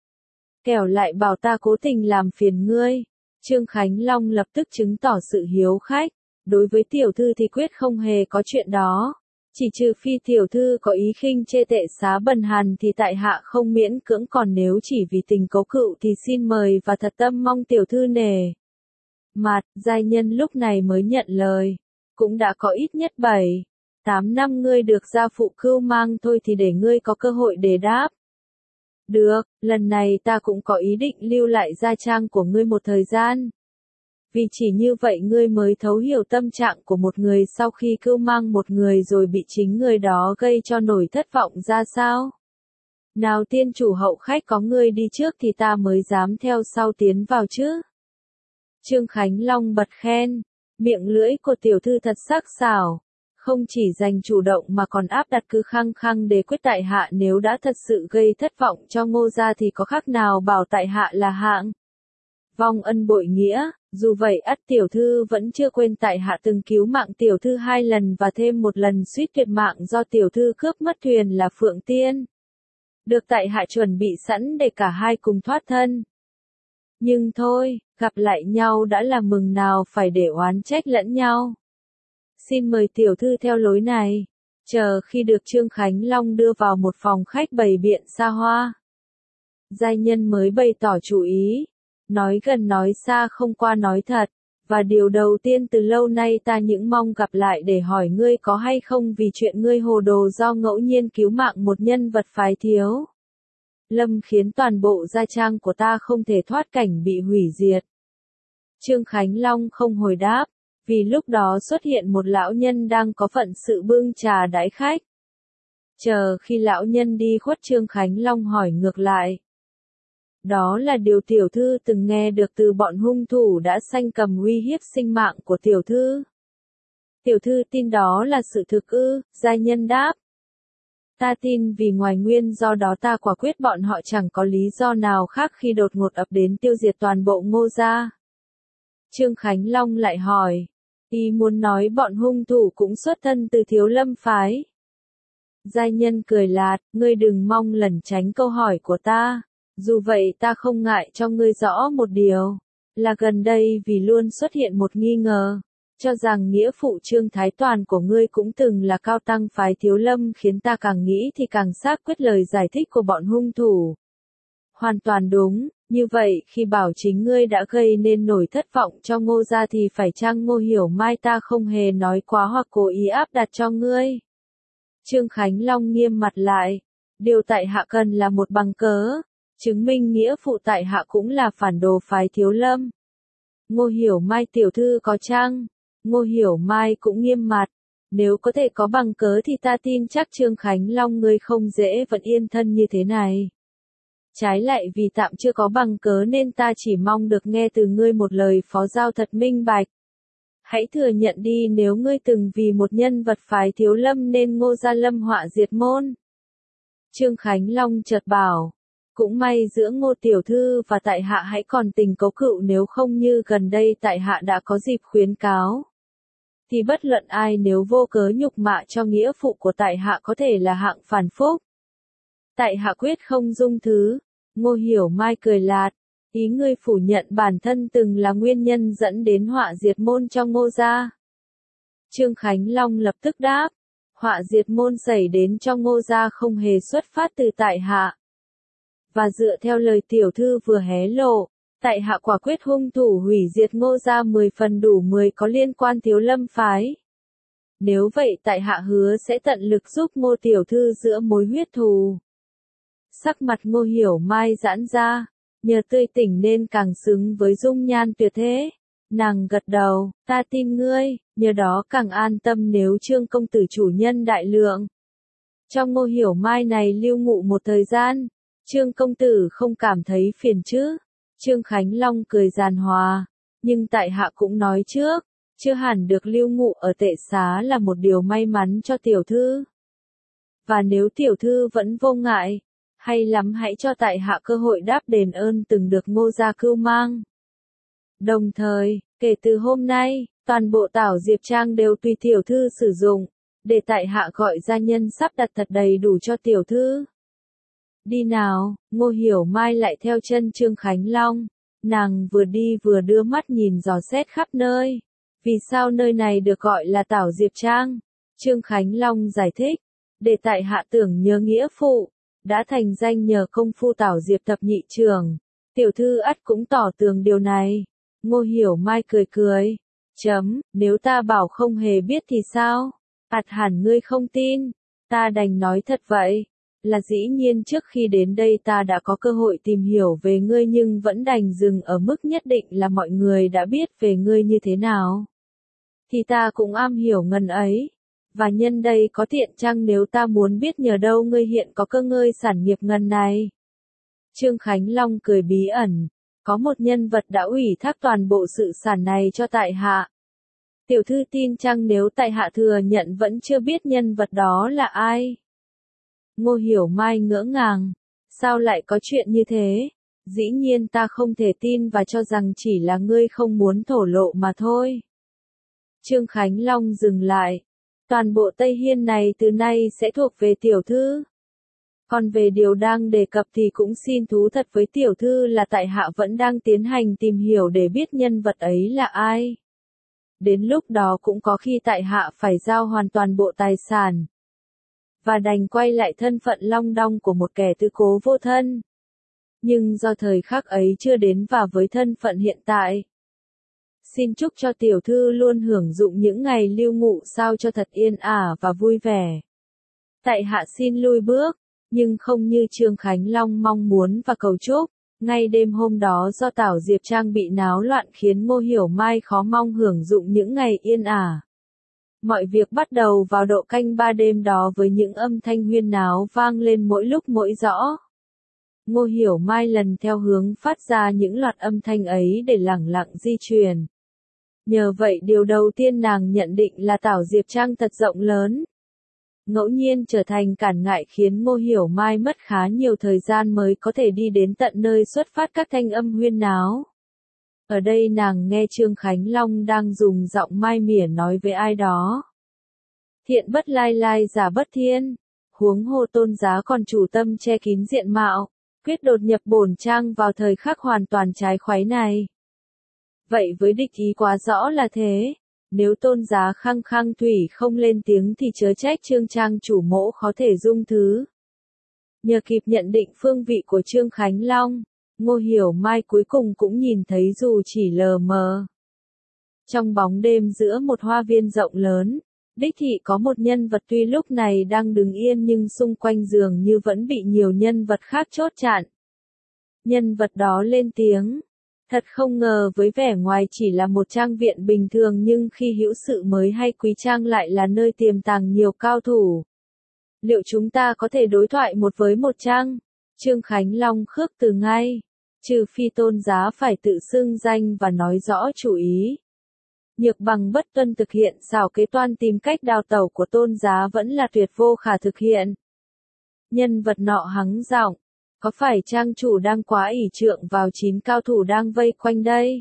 Kẻo lại bảo ta cố tình làm phiền ngươi. Trương Khánh Long lập tức chứng tỏ sự hiếu khách. Đối với tiểu thư thì quyết không hề có chuyện đó. Chỉ trừ phi tiểu thư có ý khinh chê tệ xá bần hàn thì tại hạ không miễn cưỡng, còn nếu chỉ vì tình cố cựu thì xin mời và thật tâm mong tiểu thư nể mặt. Giai nhân lúc này mới nhận lời. Cũng đã có ít nhất bảy, tám năm ngươi được gia phụ cưu mang thôi thì để ngươi có cơ hội để đáp. Được, lần này ta cũng có ý định lưu lại gia trang của ngươi một thời gian. Vì chỉ như vậy ngươi mới thấu hiểu tâm trạng của một người sau khi cưu mang một người rồi bị chính người đó gây cho nổi thất vọng ra sao. Nào tiên chủ hậu khách có ngươi đi trước thì ta mới dám theo sau tiến vào chứ. Trương Khánh Long bật khen, miệng lưỡi của tiểu thư thật sắc sảo. Không chỉ dành chủ động mà còn áp đặt cứ khăng khăng để quyết tại hạ, nếu đã thật sự gây thất vọng cho Ngô gia thì có khác nào bảo tại hạ là hạng vong ân bội nghĩa. Dù vậy ắt tiểu thư vẫn chưa quên tại hạ từng cứu mạng tiểu thư hai lần và thêm một lần suýt tuyệt mạng do tiểu thư cướp mất thuyền là Phượng Tiên. Được tại hạ chuẩn bị sẵn để cả hai cùng thoát thân. Nhưng thôi, gặp lại nhau đã là mừng nào phải để oán trách lẫn nhau. Xin mời tiểu thư theo lối này. Chờ khi được Trương Khánh Long đưa vào một phòng khách bày biện xa hoa, giai nhân mới bày tỏ chủ ý. Nói gần nói xa không qua nói thật. Và điều đầu tiên từ lâu nay ta những mong gặp lại để hỏi ngươi có hay không vì chuyện ngươi hồ đồ do ngẫu nhiên cứu mạng một nhân vật phái thiếu lâm khiến toàn bộ gia trang của ta không thể thoát cảnh bị hủy diệt. Trương Khánh Long không hồi đáp, vì lúc đó xuất hiện một lão nhân đang có phận sự bưng trà đãi khách. Chờ khi lão nhân đi khuất, Trương Khánh Long hỏi ngược lại. Đó là điều tiểu thư từng nghe được từ bọn hung thủ đã sanh cầm uy hiếp sinh mạng của tiểu thư. Tiểu thư tin đó là sự thực ư? Giai nhân đáp. Ta tin, vì ngoài nguyên do đó ta quả quyết bọn họ chẳng có lý do nào khác khi đột ngột ập đến tiêu diệt toàn bộ Ngô gia. Trương Khánh Long lại hỏi. Ý muốn nói bọn hung thủ cũng xuất thân từ Thiếu Lâm phái. Giai nhân cười lạt, ngươi đừng mong lẩn tránh câu hỏi của ta. Dù vậy ta không ngại cho ngươi rõ một điều. Là gần đây vì luôn xuất hiện một nghi ngờ. Cho rằng nghĩa phụ Trương Thái Toàn của ngươi cũng từng là cao tăng phái Thiếu Lâm khiến ta càng nghĩ thì càng xác quyết lời giải thích của bọn hung thủ. Hoàn toàn đúng, như vậy khi bảo chính ngươi đã gây nên nỗi thất vọng cho Ngô gia thì phải chăng Ngô Hiểu Mai ta không hề nói quá hoặc cố ý áp đặt cho ngươi? Trương Khánh Long nghiêm mặt lại, điều tại hạ cần là một bằng cớ, chứng minh nghĩa phụ tại hạ cũng là phản đồ phái Thiếu Lâm. Ngô Hiểu Mai tiểu thư có chăng? Ngô Hiểu Mai cũng nghiêm mặt, nếu có thể có bằng cớ thì ta tin chắc Trương Khánh Long ngươi không dễ vẫn yên thân như thế này. Trái lại vì tạm chưa có bằng cớ nên ta chỉ mong được nghe từ ngươi một lời phó giao thật minh bạch. Hãy thừa nhận đi nếu ngươi từng vì một nhân vật phái Thiếu Lâm nên Ngô gia lâm họa diệt môn. Trương Khánh Long chợt bảo, cũng may giữa Ngô tiểu thư và tại hạ hãy còn tình cấu cựu, nếu không như gần đây tại hạ đã có dịp khuyến cáo. Thì bất luận ai nếu vô cớ nhục mạ cho nghĩa phụ của tại hạ có thể là hạng phản phúc. Tại hạ quyết không dung thứ. Ngô Hiểu Mai cười lạt, ý ngươi phủ nhận bản thân từng là nguyên nhân dẫn đến họa diệt môn trong Ngô gia. Trương Khánh Long lập tức đáp, họa diệt môn xảy đến trong Ngô gia không hề xuất phát từ tại hạ. Và dựa theo lời tiểu thư vừa hé lộ, tại hạ quả quyết hung thủ hủy diệt Ngô gia mười phần đủ mười có liên quan Thiếu Lâm phái. Nếu vậy tại hạ hứa sẽ tận lực giúp Ngô tiểu thư giữa mối huyết thù. Sắc mặt Ngô Hiểu Mai giãn ra, nhờ tươi tỉnh nên càng xứng với dung nhan tuyệt thế. Nàng gật đầu, ta tin ngươi, nhờ đó càng an tâm nếu Trương công tử chủ nhân đại lượng. Trong Ngô Hiểu Mai này lưu ngụ một thời gian, Trương công tử không cảm thấy phiền chứ? Trương Khánh Long cười giàn hòa, nhưng tại hạ cũng nói trước, chưa hẳn được lưu ngụ ở tệ xá là một điều may mắn cho tiểu thư. Và nếu tiểu thư vẫn vô ngại, hay lắm hãy cho tại hạ cơ hội đáp đền ơn từng được Ngô gia cưu mang. Đồng thời, kể từ hôm nay, toàn bộ Tảo Diệp Trang đều tùy tiểu thư sử dụng, để tại hạ gọi gia nhân sắp đặt thật đầy đủ cho tiểu thư. Đi nào, Ngô Hiểu Mai lại theo chân Trương Khánh Long, nàng vừa đi vừa đưa mắt nhìn dò xét khắp nơi. Vì sao nơi này được gọi là Tảo Diệp Trang? Trương Khánh Long giải thích, để tại hạ tưởng nhớ nghĩa phụ, đã thành danh nhờ công phu Tảo Diệp thập nhị trường. Tiểu thư ắt cũng tỏ tường điều này. Ngô Hiểu Mai cười cười. Chấm, nếu ta bảo không hề biết thì sao? Ắt hẳn ngươi không tin. Ta đành nói thật vậy. Là dĩ nhiên trước khi đến đây ta đã có cơ hội tìm hiểu về ngươi nhưng vẫn đành dừng ở mức nhất định là mọi người đã biết về ngươi như thế nào. Thì ta cũng am hiểu ngần ấy. Và nhân đây có tiện chăng nếu ta muốn biết nhờ đâu ngươi hiện có cơ ngơi sản nghiệp ngần này? Trương Khánh Long cười bí ẩn. Có một nhân vật đã ủy thác toàn bộ sự sản này cho tại hạ. Tiểu thư tin chăng nếu tại hạ thừa nhận vẫn chưa biết nhân vật đó là ai? Ngô Hiểu Mai ngỡ ngàng. Sao lại có chuyện như thế? Dĩ nhiên ta không thể tin và cho rằng chỉ là ngươi không muốn thổ lộ mà thôi. Trương Khánh Long dừng lại. Toàn bộ Tây Hiên này từ nay sẽ thuộc về tiểu thư. Còn về điều đang đề cập thì cũng xin thú thật với tiểu thư là tại hạ vẫn đang tiến hành tìm hiểu để biết nhân vật ấy là ai. Đến lúc đó cũng có khi tại hạ phải giao hoàn toàn bộ tài sản. Và đành quay lại thân phận long đong của một kẻ tư cố vô thân. Nhưng do thời khắc ấy chưa đến và với thân phận hiện tại. Xin chúc cho tiểu thư luôn hưởng dụng những ngày lưu ngụ sao cho thật yên ả và vui vẻ. Tại hạ xin lui bước, nhưng không như Trương Khánh Long mong muốn và cầu chúc. Ngay đêm hôm đó do Tảo Diệp Trang bị náo loạn khiến Ngô Hiểu Mai khó mong hưởng dụng những ngày yên ả. Mọi việc bắt đầu vào độ canh ba đêm đó với những âm thanh huyên náo vang lên mỗi lúc mỗi rõ. Ngô Hiểu Mai lần theo hướng phát ra những loạt âm thanh ấy để lẳng lặng di chuyển. Nhờ vậy điều đầu tiên nàng nhận định là Tảo Diệp Trang thật rộng lớn. Ngẫu nhiên trở thành cản ngại khiến Ngô Hiểu Mai mất khá nhiều thời gian mới có thể đi đến tận nơi xuất phát các thanh âm huyên náo. Ở đây nàng nghe Trương Khánh Long đang dùng giọng mai mỉa nói với ai đó. Thiện bất lai lai giả bất thiên, huống hồ tôn giá còn chủ tâm che kín diện mạo, quyết đột nhập bổn trang vào thời khắc hoàn toàn trái khoái này. Vậy với địch ý quá rõ là thế, nếu tôn giá khăng khăng thủy không lên tiếng thì chớ trách Trương trang chủ mỗ khó thể dung thứ. Nhờ kịp nhận định phương vị của Trương Khánh Long, Ngô Hiểu Mai cuối cùng cũng nhìn thấy dù chỉ lờ mờ. Trong bóng đêm giữa một hoa viên rộng lớn, đích thị có một nhân vật tuy lúc này đang đứng yên nhưng xung quanh dường như vẫn bị nhiều nhân vật khác chốt chặn. Nhân vật đó lên tiếng. Thật không ngờ với vẻ ngoài chỉ là một trang viện bình thường nhưng khi hữu sự mới hay quý trang lại là nơi tiềm tàng nhiều cao thủ. Liệu chúng ta có thể đối thoại một với một chăng? Trương Khánh Long khước từ ngay. Trừ phi tôn giá phải tự xưng danh và nói rõ chủ ý. Nhược bằng bất tuân thực hiện xảo kế toan tìm cách đào tẩu của tôn giá vẫn là tuyệt vô khả thực hiện. Nhân vật nọ hắng giọng. Có phải trang chủ đang quá ỷ trượng vào chín cao thủ đang vây quanh đây?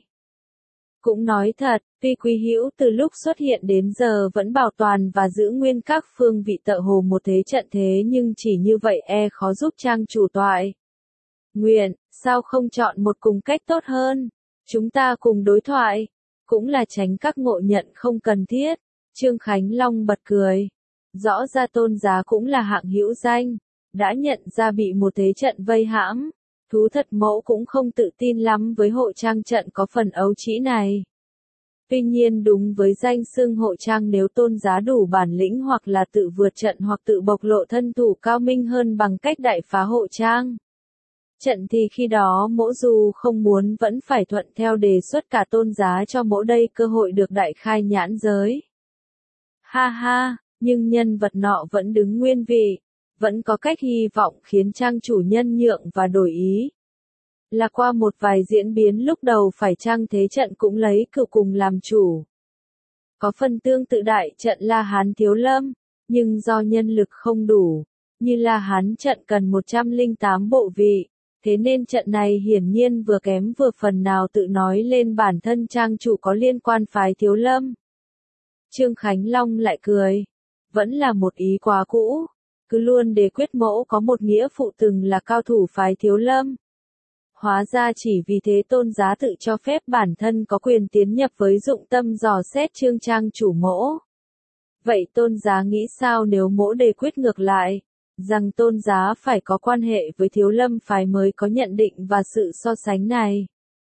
Cũng nói thật, tuy Quý Hữu từ lúc xuất hiện đến giờ vẫn bảo toàn và giữ nguyên các phương vị tợ hồ một thế trận thế nhưng chỉ như vậy e khó giúp trang chủ toại. Nguyện, sao không chọn một cùng cách tốt hơn? Chúng ta cùng đối thoại, cũng là tránh các ngộ nhận không cần thiết. Trương Khánh Long bật cười. Rõ ra tôn giá cũng là hạng hữu danh. Đã nhận ra bị một thế trận vây hãm, thú thật mẫu cũng không tự tin lắm với hộ trang trận có phần ấu trĩ này. Tuy nhiên đúng với danh xưng hộ trang nếu tôn giá đủ bản lĩnh hoặc là tự vượt trận hoặc tự bộc lộ thân thủ cao minh hơn bằng cách đại phá hộ trang trận thì khi đó mẫu dù không muốn vẫn phải thuận theo đề xuất cả tôn giá cho mẫu đây cơ hội được đại khai nhãn giới. Ha ha, nhưng nhân vật nọ vẫn đứng nguyên vị. Vẫn có cách hy vọng khiến trang chủ nhân nhượng và đổi ý. Là qua một vài diễn biến lúc đầu phải trang thế trận cũng lấy cựu cùng làm chủ. Có phần tương tự đại trận La Hán Thiếu Lâm, nhưng do nhân lực không đủ, như La Hán trận cần một trăm lẻ tám bộ vị, thế nên trận này hiển nhiên vừa kém vừa phần nào tự nói lên bản thân trang chủ có liên quan phái Thiếu Lâm. Trương Khánh Long lại cười, vẫn là một ý quá cũ. Cứ luôn để quyết mẫu có một nghĩa phụ từng là cao thủ phái Thiếu Lâm. Hóa ra chỉ vì thế tôn giá tự cho phép bản thân có quyền tiến nhập với dụng tâm dò xét Trương trang chủ mẫu. Vậy tôn giá nghĩ sao nếu mẫu đề quyết ngược lại, rằng tôn giá phải có quan hệ với Thiếu Lâm phái mới có nhận định và sự so sánh này?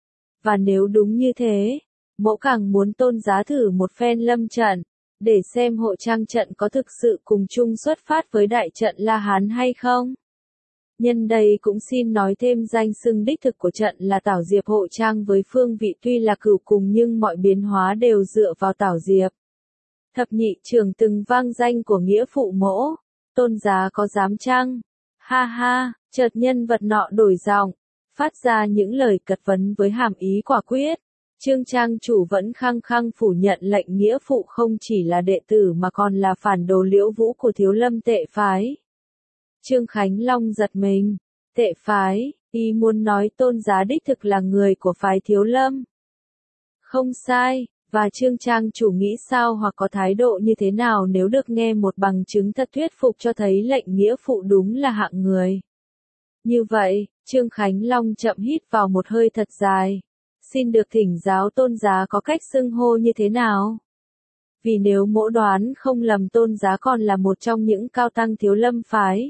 Và nếu đúng như thế, mẫu càng muốn tôn giá thử một phen lâm trận. Để xem hộ trang trận có thực sự cùng chung xuất phát với đại trận La Hán hay không. Nhân đây cũng xin nói thêm danh xưng đích thực của trận là Tảo Diệp hộ trang với phương vị tuy là cửu cùng nhưng mọi biến hóa đều dựa vào Tảo Diệp. Thập nhị trưởng từng vang danh của nghĩa phụ mẫu, tôn giá có dám chăng? Ha ha, chợt nhân vật nọ đổi giọng, phát ra những lời cật vấn với hàm ý quả quyết. Trương trang chủ vẫn khăng khăng phủ nhận lệnh nghĩa phụ không chỉ là đệ tử mà còn là phản đồ Liễu Vũ của Thiếu Lâm tệ phái. Trương Khánh Long giật mình. Tệ phái, y muốn nói tôn giá đích thực là người của phái Thiếu Lâm. Không sai, và Trương trang chủ nghĩ sao hoặc có thái độ như thế nào nếu được nghe một bằng chứng thật thuyết phục cho thấy lệnh nghĩa phụ đúng là hạng người. Như vậy, Trương Khánh Long chậm hít vào một hơi thật dài. Xin được thỉnh giáo tôn giá có cách xưng hô như thế nào? Vì nếu mỗ đoán không lầm tôn giá còn là một trong những cao tăng Thiếu Lâm phái.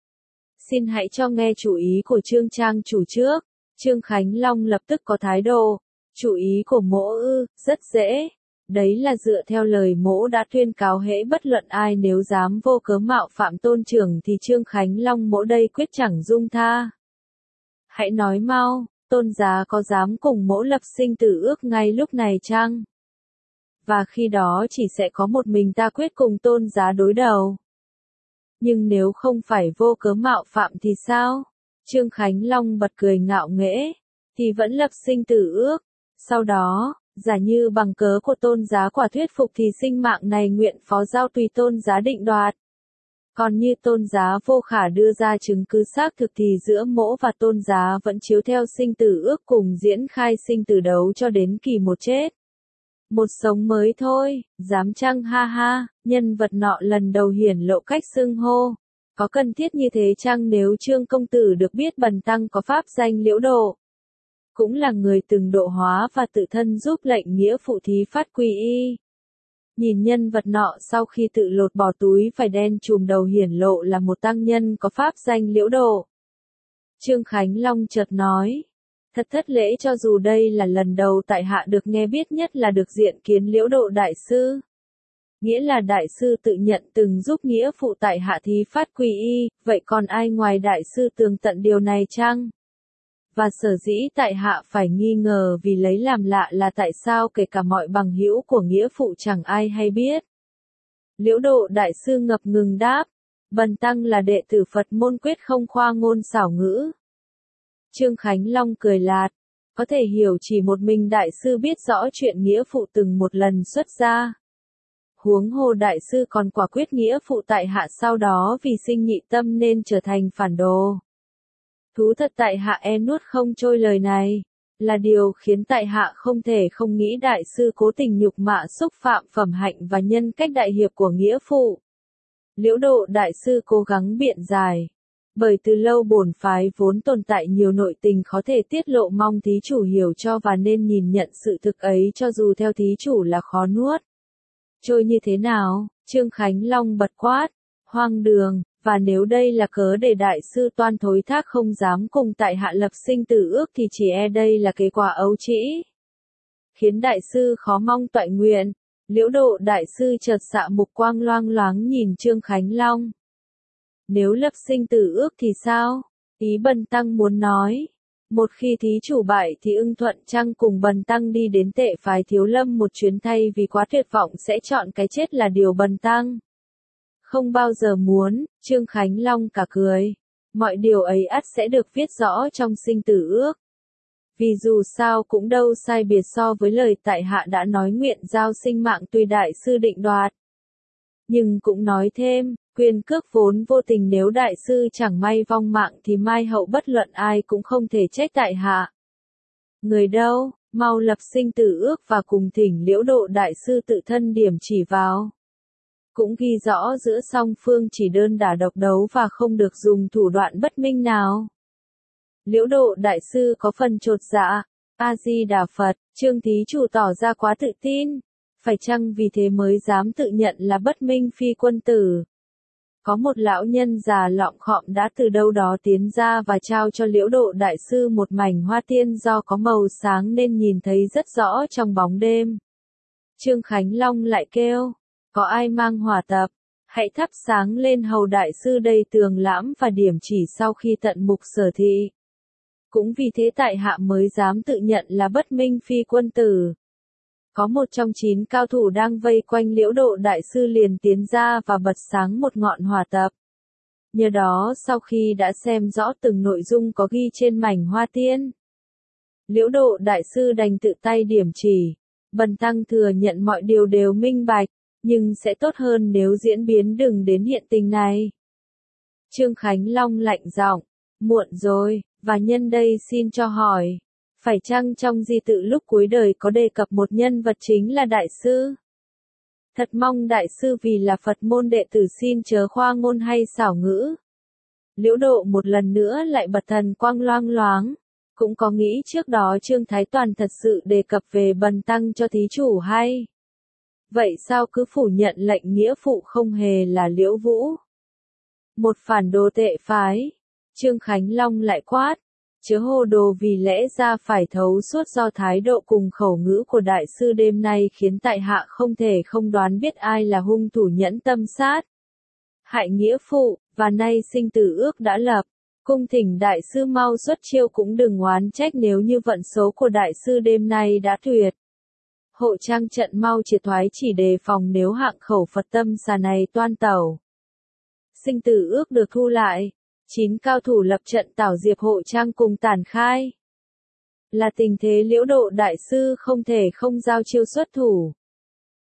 Xin hãy cho nghe chủ ý của Trương trang chủ trước. Trương Khánh Long lập tức có thái độ. Chủ ý của mỗ ư, rất dễ. Đấy là dựa theo lời mỗ đã tuyên cáo hễ bất luận ai nếu dám vô cớ mạo phạm tôn trưởng thì Trương Khánh Long mỗ đây quyết chẳng dung tha. Hãy nói mau. Tôn giá có dám cùng mỗ lập sinh tử ước ngay lúc này chăng? Và khi đó chỉ sẽ có một mình ta quyết cùng tôn giá đối đầu. Nhưng nếu không phải vô cớ mạo phạm thì sao? Trương Khánh Long bật cười ngạo nghễ, thì vẫn lập sinh tử ước. Sau đó, giả như bằng cớ của tôn giá quả thuyết phục thì sinh mạng này nguyện phó giao tùy tôn giá định đoạt. Còn như Tôn Giá vô khả đưa ra chứng cứ xác thực thì giữa mỗ và Tôn Giá vẫn chiếu theo sinh tử ước cùng diễn khai sinh tử đấu cho đến kỳ một chết. Một sống mới thôi, dám chăng ha ha, nhân vật nọ lần đầu hiển lộ cách xưng hô. Có cần thiết như thế chăng nếu Trương công tử được biết bần tăng có pháp danh Liễu Độ? Cũng là người từng độ hóa và tự thân giúp lệnh nghĩa phụ thí phát quy y. Nhìn nhân vật nọ sau khi tự lột bỏ túi vải đen trùm đầu hiển lộ là một tăng nhân có pháp danh Liễu Độ. Trương Khánh Long chợt nói. Thật thất lễ cho dù đây là lần đầu tại hạ được nghe biết nhất là được diện kiến Liễu Độ đại sư. Nghĩa là đại sư tự nhận từng giúp nghĩa phụ tại hạ thí phát quy y, vậy còn ai ngoài đại sư tường tận điều này chăng? Và sở dĩ tại hạ phải nghi ngờ vì lấy làm lạ là tại sao kể cả mọi bằng hữu của nghĩa phụ chẳng ai hay biết. Liễu Độ đại sư ngập ngừng đáp, bần tăng là đệ tử Phật môn quyết không khoa ngôn xảo ngữ. Trương Khánh Long cười lạt, có thể hiểu chỉ một mình đại sư biết rõ chuyện nghĩa phụ từng một lần xuất gia. Huống hồ đại sư còn quả quyết nghĩa phụ tại hạ sau đó vì sinh nhị tâm nên trở thành phản đồ. Thú thật tại hạ e nuốt không trôi lời này, là điều khiến tại hạ không thể không nghĩ đại sư cố tình nhục mạ xúc phạm phẩm hạnh và nhân cách đại hiệp của nghĩa phụ. Liễu Độ đại sư cố gắng biện giải. Bởi từ lâu bổn phái vốn tồn tại nhiều nội tình khó thể tiết lộ mong thí chủ hiểu cho và nên nhìn nhận sự thực ấy cho dù theo thí chủ là khó nuốt. Trôi như thế nào? Trương Khánh Long bật quát. Hoang đường, và nếu đây là cớ để đại sư toan thối thác không dám cùng tại hạ lập sinh tử ước thì chỉ e đây là kế quả ấu trĩ. Khiến đại sư khó mong toại nguyện. Liễu Độ đại sư chợt xạ mục quang loang loáng nhìn Trương Khánh Long. Nếu lập sinh tử ước thì sao? Ý bần tăng muốn nói. Một khi thí chủ bại thì ưng thuận chăng cùng bần tăng đi đến tệ phái Thiếu Lâm một chuyến thay vì quá tuyệt vọng sẽ chọn cái chết là điều bần tăng không bao giờ muốn. Trương Khánh Long cả cười. Mọi điều ấy ắt sẽ được viết rõ trong sinh tử ước. Vì dù sao cũng đâu sai biệt so với lời tại hạ đã nói nguyện giao sinh mạng tùy đại sư định đoạt. Nhưng cũng nói thêm, quyền cước vốn vô tình nếu đại sư chẳng may vong mạng thì mai hậu bất luận ai cũng không thể trách tại hạ. Người đâu, mau lập sinh tử ước và cùng thỉnh Liễu Độ đại sư tự thân điểm chỉ vào. Cũng ghi rõ giữa song phương chỉ đơn đả độc đấu và không được dùng thủ đoạn bất minh nào. Liễu Độ đại sư có phần chột dạ. A Di Đà Phật, Trương thí chủ tỏ ra quá tự tin. Phải chăng vì thế mới dám tự nhận là bất minh phi quân tử? Có một lão nhân già lọng khọm đã từ đâu đó tiến ra và trao cho Liễu Độ đại sư một mảnh hoa tiên do có màu sáng nên nhìn thấy rất rõ trong bóng đêm. Trương Khánh Long lại kêu, có ai mang hỏa tập, hãy thắp sáng lên hầu đại sư đây tường lãm và điểm chỉ sau khi tận mục sở thị. Cũng vì thế tại hạ mới dám tự nhận là bất minh phi quân tử. Có một trong chín cao thủ đang vây quanh Liễu Độ đại sư liền tiến ra và bật sáng một ngọn hỏa tập. Nhờ đó sau khi đã xem rõ từng nội dung có ghi trên mảnh hoa tiên, Liễu Độ đại sư đành tự tay điểm chỉ. Bần tăng thừa nhận mọi điều đều minh bạch, nhưng sẽ tốt hơn nếu diễn biến đừng đến hiện tình này. Trương Khánh Long lạnh giọng, muộn rồi, và nhân đây xin cho hỏi. Phải chăng trong di tự lúc cuối đời có đề cập một nhân vật chính là đại sư? Thật mong đại sư vì là Phật môn đệ tử xin chớ khoa ngôn hay xảo ngữ. Liễu Độ một lần nữa lại bật thần quang loang loáng. Cũng có nghĩ trước đó Trương Thái Toàn thật sự đề cập về bần tăng cho thí chủ hay? Vậy sao cứ phủ nhận lệnh nghĩa phụ không hề là Liễu Vũ? Một phản đồ tệ phái. Trương Khánh Long lại quát. Chớ hồ đồ vì lẽ ra phải thấu suốt do thái độ cùng khẩu ngữ của đại sư đêm nay khiến tại hạ không thể không đoán biết ai là hung thủ nhẫn tâm sát hại nghĩa phụ, và nay sinh tử ước đã lập. Cung thỉnh đại sư mau xuất chiêu cũng đừng oán trách nếu như vận số của đại sư đêm nay đã tuyệt. Hộ trang trận mau triệt thoái chỉ đề phòng nếu hạng khẩu Phật tâm xà này toan tẩu. Sinh tử ước được thu lại. Chín cao thủ lập trận tảo diệp hộ trang cùng tản khai. Là tình thế Liễu Độ đại sư không thể không giao chiêu xuất thủ.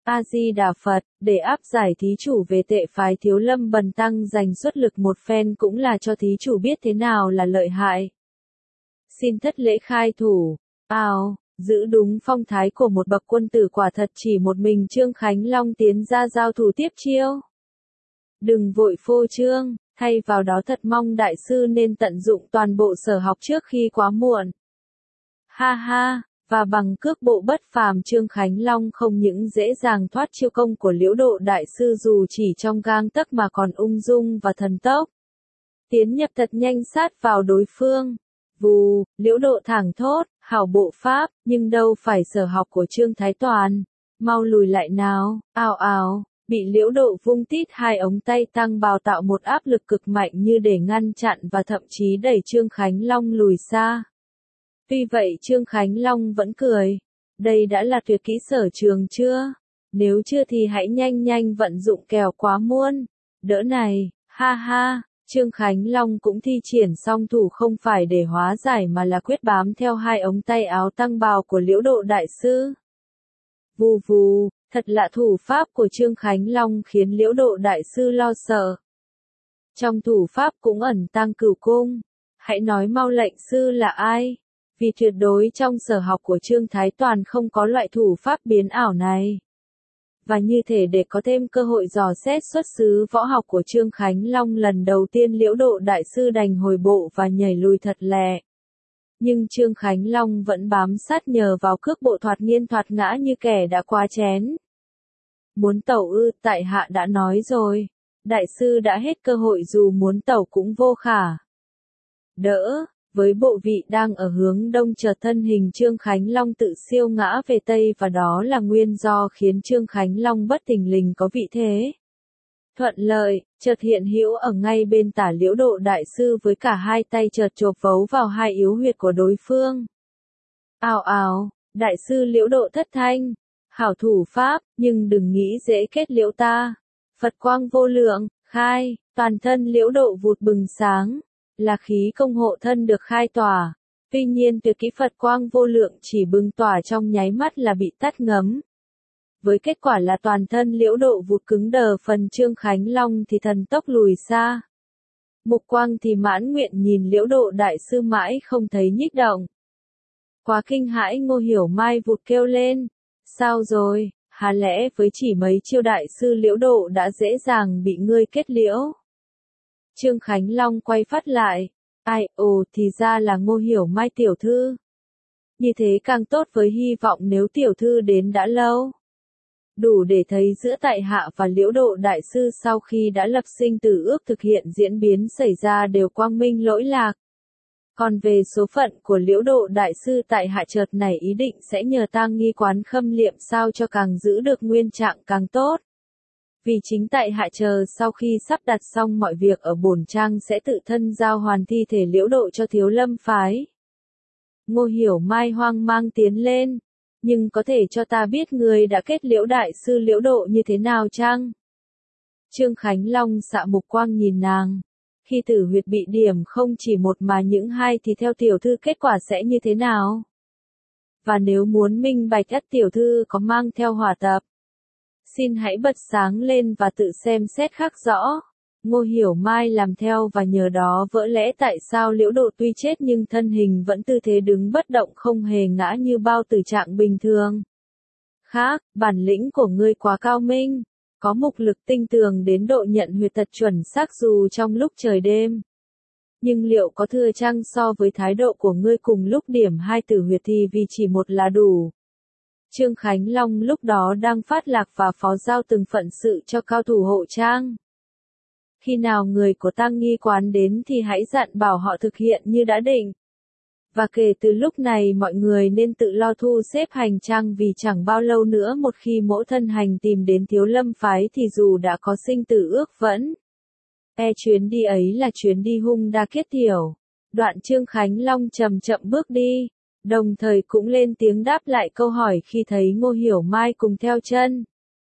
A-di-đà Phật, để áp giải thí chủ về tệ phái Thiếu Lâm Bần Tăng dành xuất lực một phen cũng là cho thí chủ biết thế nào là lợi hại. Xin thất lễ khai thủ. Ào, giữ đúng phong thái của một bậc quân tử quả thật chỉ một mình Trương Khánh Long tiến ra giao thủ tiếp chiêu. Đừng vội phô trương, thay vào đó thật mong đại sư nên tận dụng toàn bộ sở học trước khi quá muộn. Ha ha, và bằng cước bộ bất phàm Trương Khánh Long không những dễ dàng thoát chiêu công của Liễu Độ đại sư dù chỉ trong gang tấc mà còn ung dung và thần tốc. Tiến nhập thật nhanh sát vào đối phương. Vù, Liễu Độ thẳng thốt, hảo bộ pháp, nhưng đâu phải sở học của Trương Thái Toàn. Mau lùi lại nào, ào ào, bị Liễu Độ vung tít hai ống tay tăng bào tạo một áp lực cực mạnh như để ngăn chặn và thậm chí đẩy Trương Khánh Long lùi xa. Tuy vậy Trương Khánh Long vẫn cười. Đây đã là tuyệt kỹ sở trường chưa? Nếu chưa thì hãy nhanh nhanh vận dụng kẻo quá muôn. Đỡ này, ha ha. Trương Khánh Long cũng thi triển song thủ không phải để hóa giải mà là quyết bám theo hai ống tay áo tăng bào của Liễu Độ đại sư. Vù vù, thật lạ thủ pháp của Trương Khánh Long khiến Liễu Độ đại sư lo sợ. Trong thủ pháp cũng ẩn tàng cửu cung. Hãy nói mau lệnh sư là ai? Vì tuyệt đối trong sở học của Trương Thái Toàn không có loại thủ pháp biến ảo này. Và như thể để có thêm cơ hội dò xét xuất xứ võ học của Trương Khánh Long lần đầu tiên Liễu Độ đại sư đành hồi bộ và nhảy lùi thật lẹ. Nhưng Trương Khánh Long vẫn bám sát nhờ vào cước bộ thoạt nghiêng thoạt ngã như kẻ đã quá chén. Muốn tẩu ư, tại hạ đã nói rồi. Đại sư đã hết cơ hội dù muốn tẩu cũng vô khả. Đỡ. Với bộ vị đang ở hướng đông chợt thân hình Trương Khánh Long tự siêu ngã về tây và đó là nguyên do khiến Trương Khánh Long bất thình lình có vị thế. Thuận lợi, chợt hiện hữu ở ngay bên tả Liễu Độ đại sư với cả hai tay chợt chộp vấu vào hai yếu huyệt của đối phương. Ào ào, đại sư Liễu Độ thất thanh. Hảo thủ pháp, nhưng đừng nghĩ dễ kết liễu ta. Phật quang vô lượng, khai, toàn thân Liễu Độ vụt bừng sáng. Là khí công hộ thân được khai tỏa. Tuy nhiên tuyệt kỹ Phật quang vô lượng chỉ bừng tỏa trong nháy mắt là bị tắt ngấm. Với kết quả là toàn thân Liễu Độ vụt cứng đờ, phần Trương Khánh Long thì thần tốc lùi xa. Mục quang thì mãn nguyện nhìn Liễu Độ đại sư mãi không thấy nhích động. Quá kinh hãi Ngô Hiểu Mai vụt kêu lên. Sao rồi, há lẽ với chỉ mấy chiêu đại sư Liễu Độ đã dễ dàng bị ngươi kết liễu? Trương Khánh Long quay phát lại. Ai, ồ, thì ra là Ngô Hiểu Mai tiểu thư. Như thế càng tốt với hy vọng nếu tiểu thư đến đã lâu. Đủ để thấy giữa tại hạ và Liễu Độ đại sư sau khi đã lập sinh tử ước thực hiện diễn biến xảy ra đều quang minh lỗi lạc. Còn về số phận của Liễu Độ đại sư tại hạ chợt nảy ý định sẽ nhờ tang nghi quán khâm liệm sao cho càng giữ được nguyên trạng càng tốt. Vì chính tại hạ chờ sau khi sắp đặt xong mọi việc ở bổn trang sẽ tự thân giao hoàn thi thể Liễu Độ cho Thiếu Lâm phái. Ngô Hiểu Mai hoang mang tiến lên. Nhưng có thể cho ta biết người đã kết liễu đại sư Liễu Độ như thế nào chăng? Trương Khánh Long xạ mục quang nhìn nàng. Khi tử huyệt bị điểm không chỉ một mà những hai thì theo tiểu thư kết quả sẽ như thế nào? Và nếu muốn minh bạch ắt tiểu thư có mang theo hỏa tập. Xin hãy bật sáng lên và tự xem xét khắc rõ. Ngô Hiểu Mai làm theo và nhờ đó vỡ lẽ tại sao Liễu Độ tuy chết nhưng thân hình vẫn tư thế đứng bất động không hề ngã như bao tử trạng bình thường. Khác, bản lĩnh của ngươi quá cao minh, có mục lực tinh tường đến độ nhận huyệt thật chuẩn xác dù trong lúc trời đêm. Nhưng liệu có thừa chăng so với thái độ của ngươi cùng lúc điểm hai tử huyệt thì vì chỉ một là đủ. Trương Khánh Long lúc đó đang phát lạc và phó giao từng phận sự cho cao thủ hộ trang. Khi nào người của tang nghi quán đến thì hãy dặn bảo họ thực hiện như đã định. Và kể từ lúc này mọi người nên tự lo thu xếp hành trang vì chẳng bao lâu nữa một khi mỗi thân hành tìm đến Thiếu Lâm phái thì dù đã có sinh tử ước vẫn. E chuyến đi ấy là chuyến đi hung đa kết thiểu. Đoạn Trương Khánh Long chậm chậm bước đi. Đồng thời cũng lên tiếng đáp lại câu hỏi khi thấy Ngô Hiểu Mai cùng theo chân.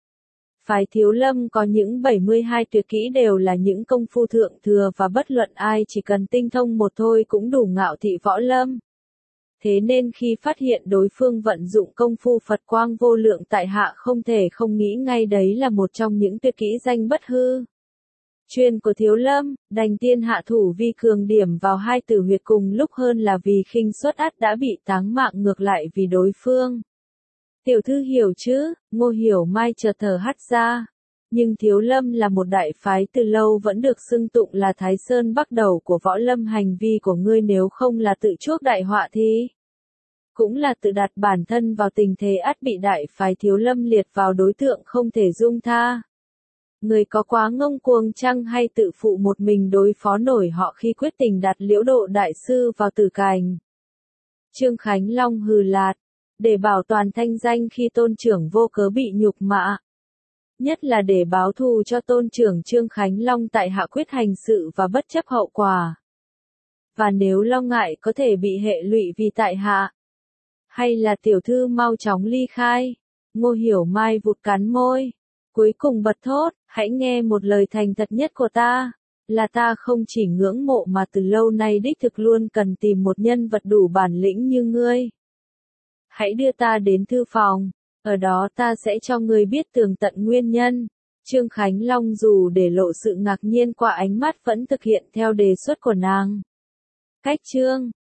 Phái Thiếu Lâm có những bảy mươi hai tuyệt kỹ đều là những công phu thượng thừa và bất luận ai chỉ cần tinh thông một thôi cũng đủ ngạo thị võ lâm. Thế nên khi phát hiện đối phương vận dụng công phu Phật quang vô lượng tại hạ không thể không nghĩ ngay đấy là một trong những tuyệt kỹ danh bất hư truyền của Thiếu Lâm, đành tiên hạ thủ vi cường điểm vào hai tử huyệt cùng lúc hơn là vì khinh suất ắt đã bị táng mạng ngược lại vì đối phương. Tiểu thư hiểu chứ, Ngô Hiểu Mai chợt thở hắt ra. Nhưng Thiếu Lâm là một đại phái từ lâu vẫn được xưng tụng là Thái Sơn Bắc Đầu của võ lâm, hành vi của ngươi nếu không là tự chuốc đại họa thì cũng là tự đặt bản thân vào tình thế ắt bị đại phái Thiếu Lâm liệt vào đối tượng không thể dung tha. Người có quá ngông cuồng chăng hay tự phụ một mình đối phó nổi họ khi quyết tình đặt Liễu Độ đại sư vào tử cành? Trương Khánh Long hừ lạt, để bảo toàn thanh danh khi tôn trưởng vô cớ bị nhục mạ. Nhất là để báo thù cho tôn trưởng Trương Khánh Long tại hạ quyết hành sự và bất chấp hậu quả. Và nếu lo ngại có thể bị hệ lụy vì tại hạ, hay là tiểu thư mau chóng ly khai? Ngô Hiểu Mai vụt cắn môi, cuối cùng bật thốt, hãy nghe một lời thành thật nhất của ta, là ta không chỉ ngưỡng mộ mà từ lâu nay đích thực luôn cần tìm một nhân vật đủ bản lĩnh như ngươi. Hãy đưa ta đến thư phòng, ở đó ta sẽ cho ngươi biết tường tận nguyên nhân. Trương Khánh Long dù để lộ sự ngạc nhiên qua ánh mắt vẫn thực hiện theo đề xuất của nàng. Cách Trương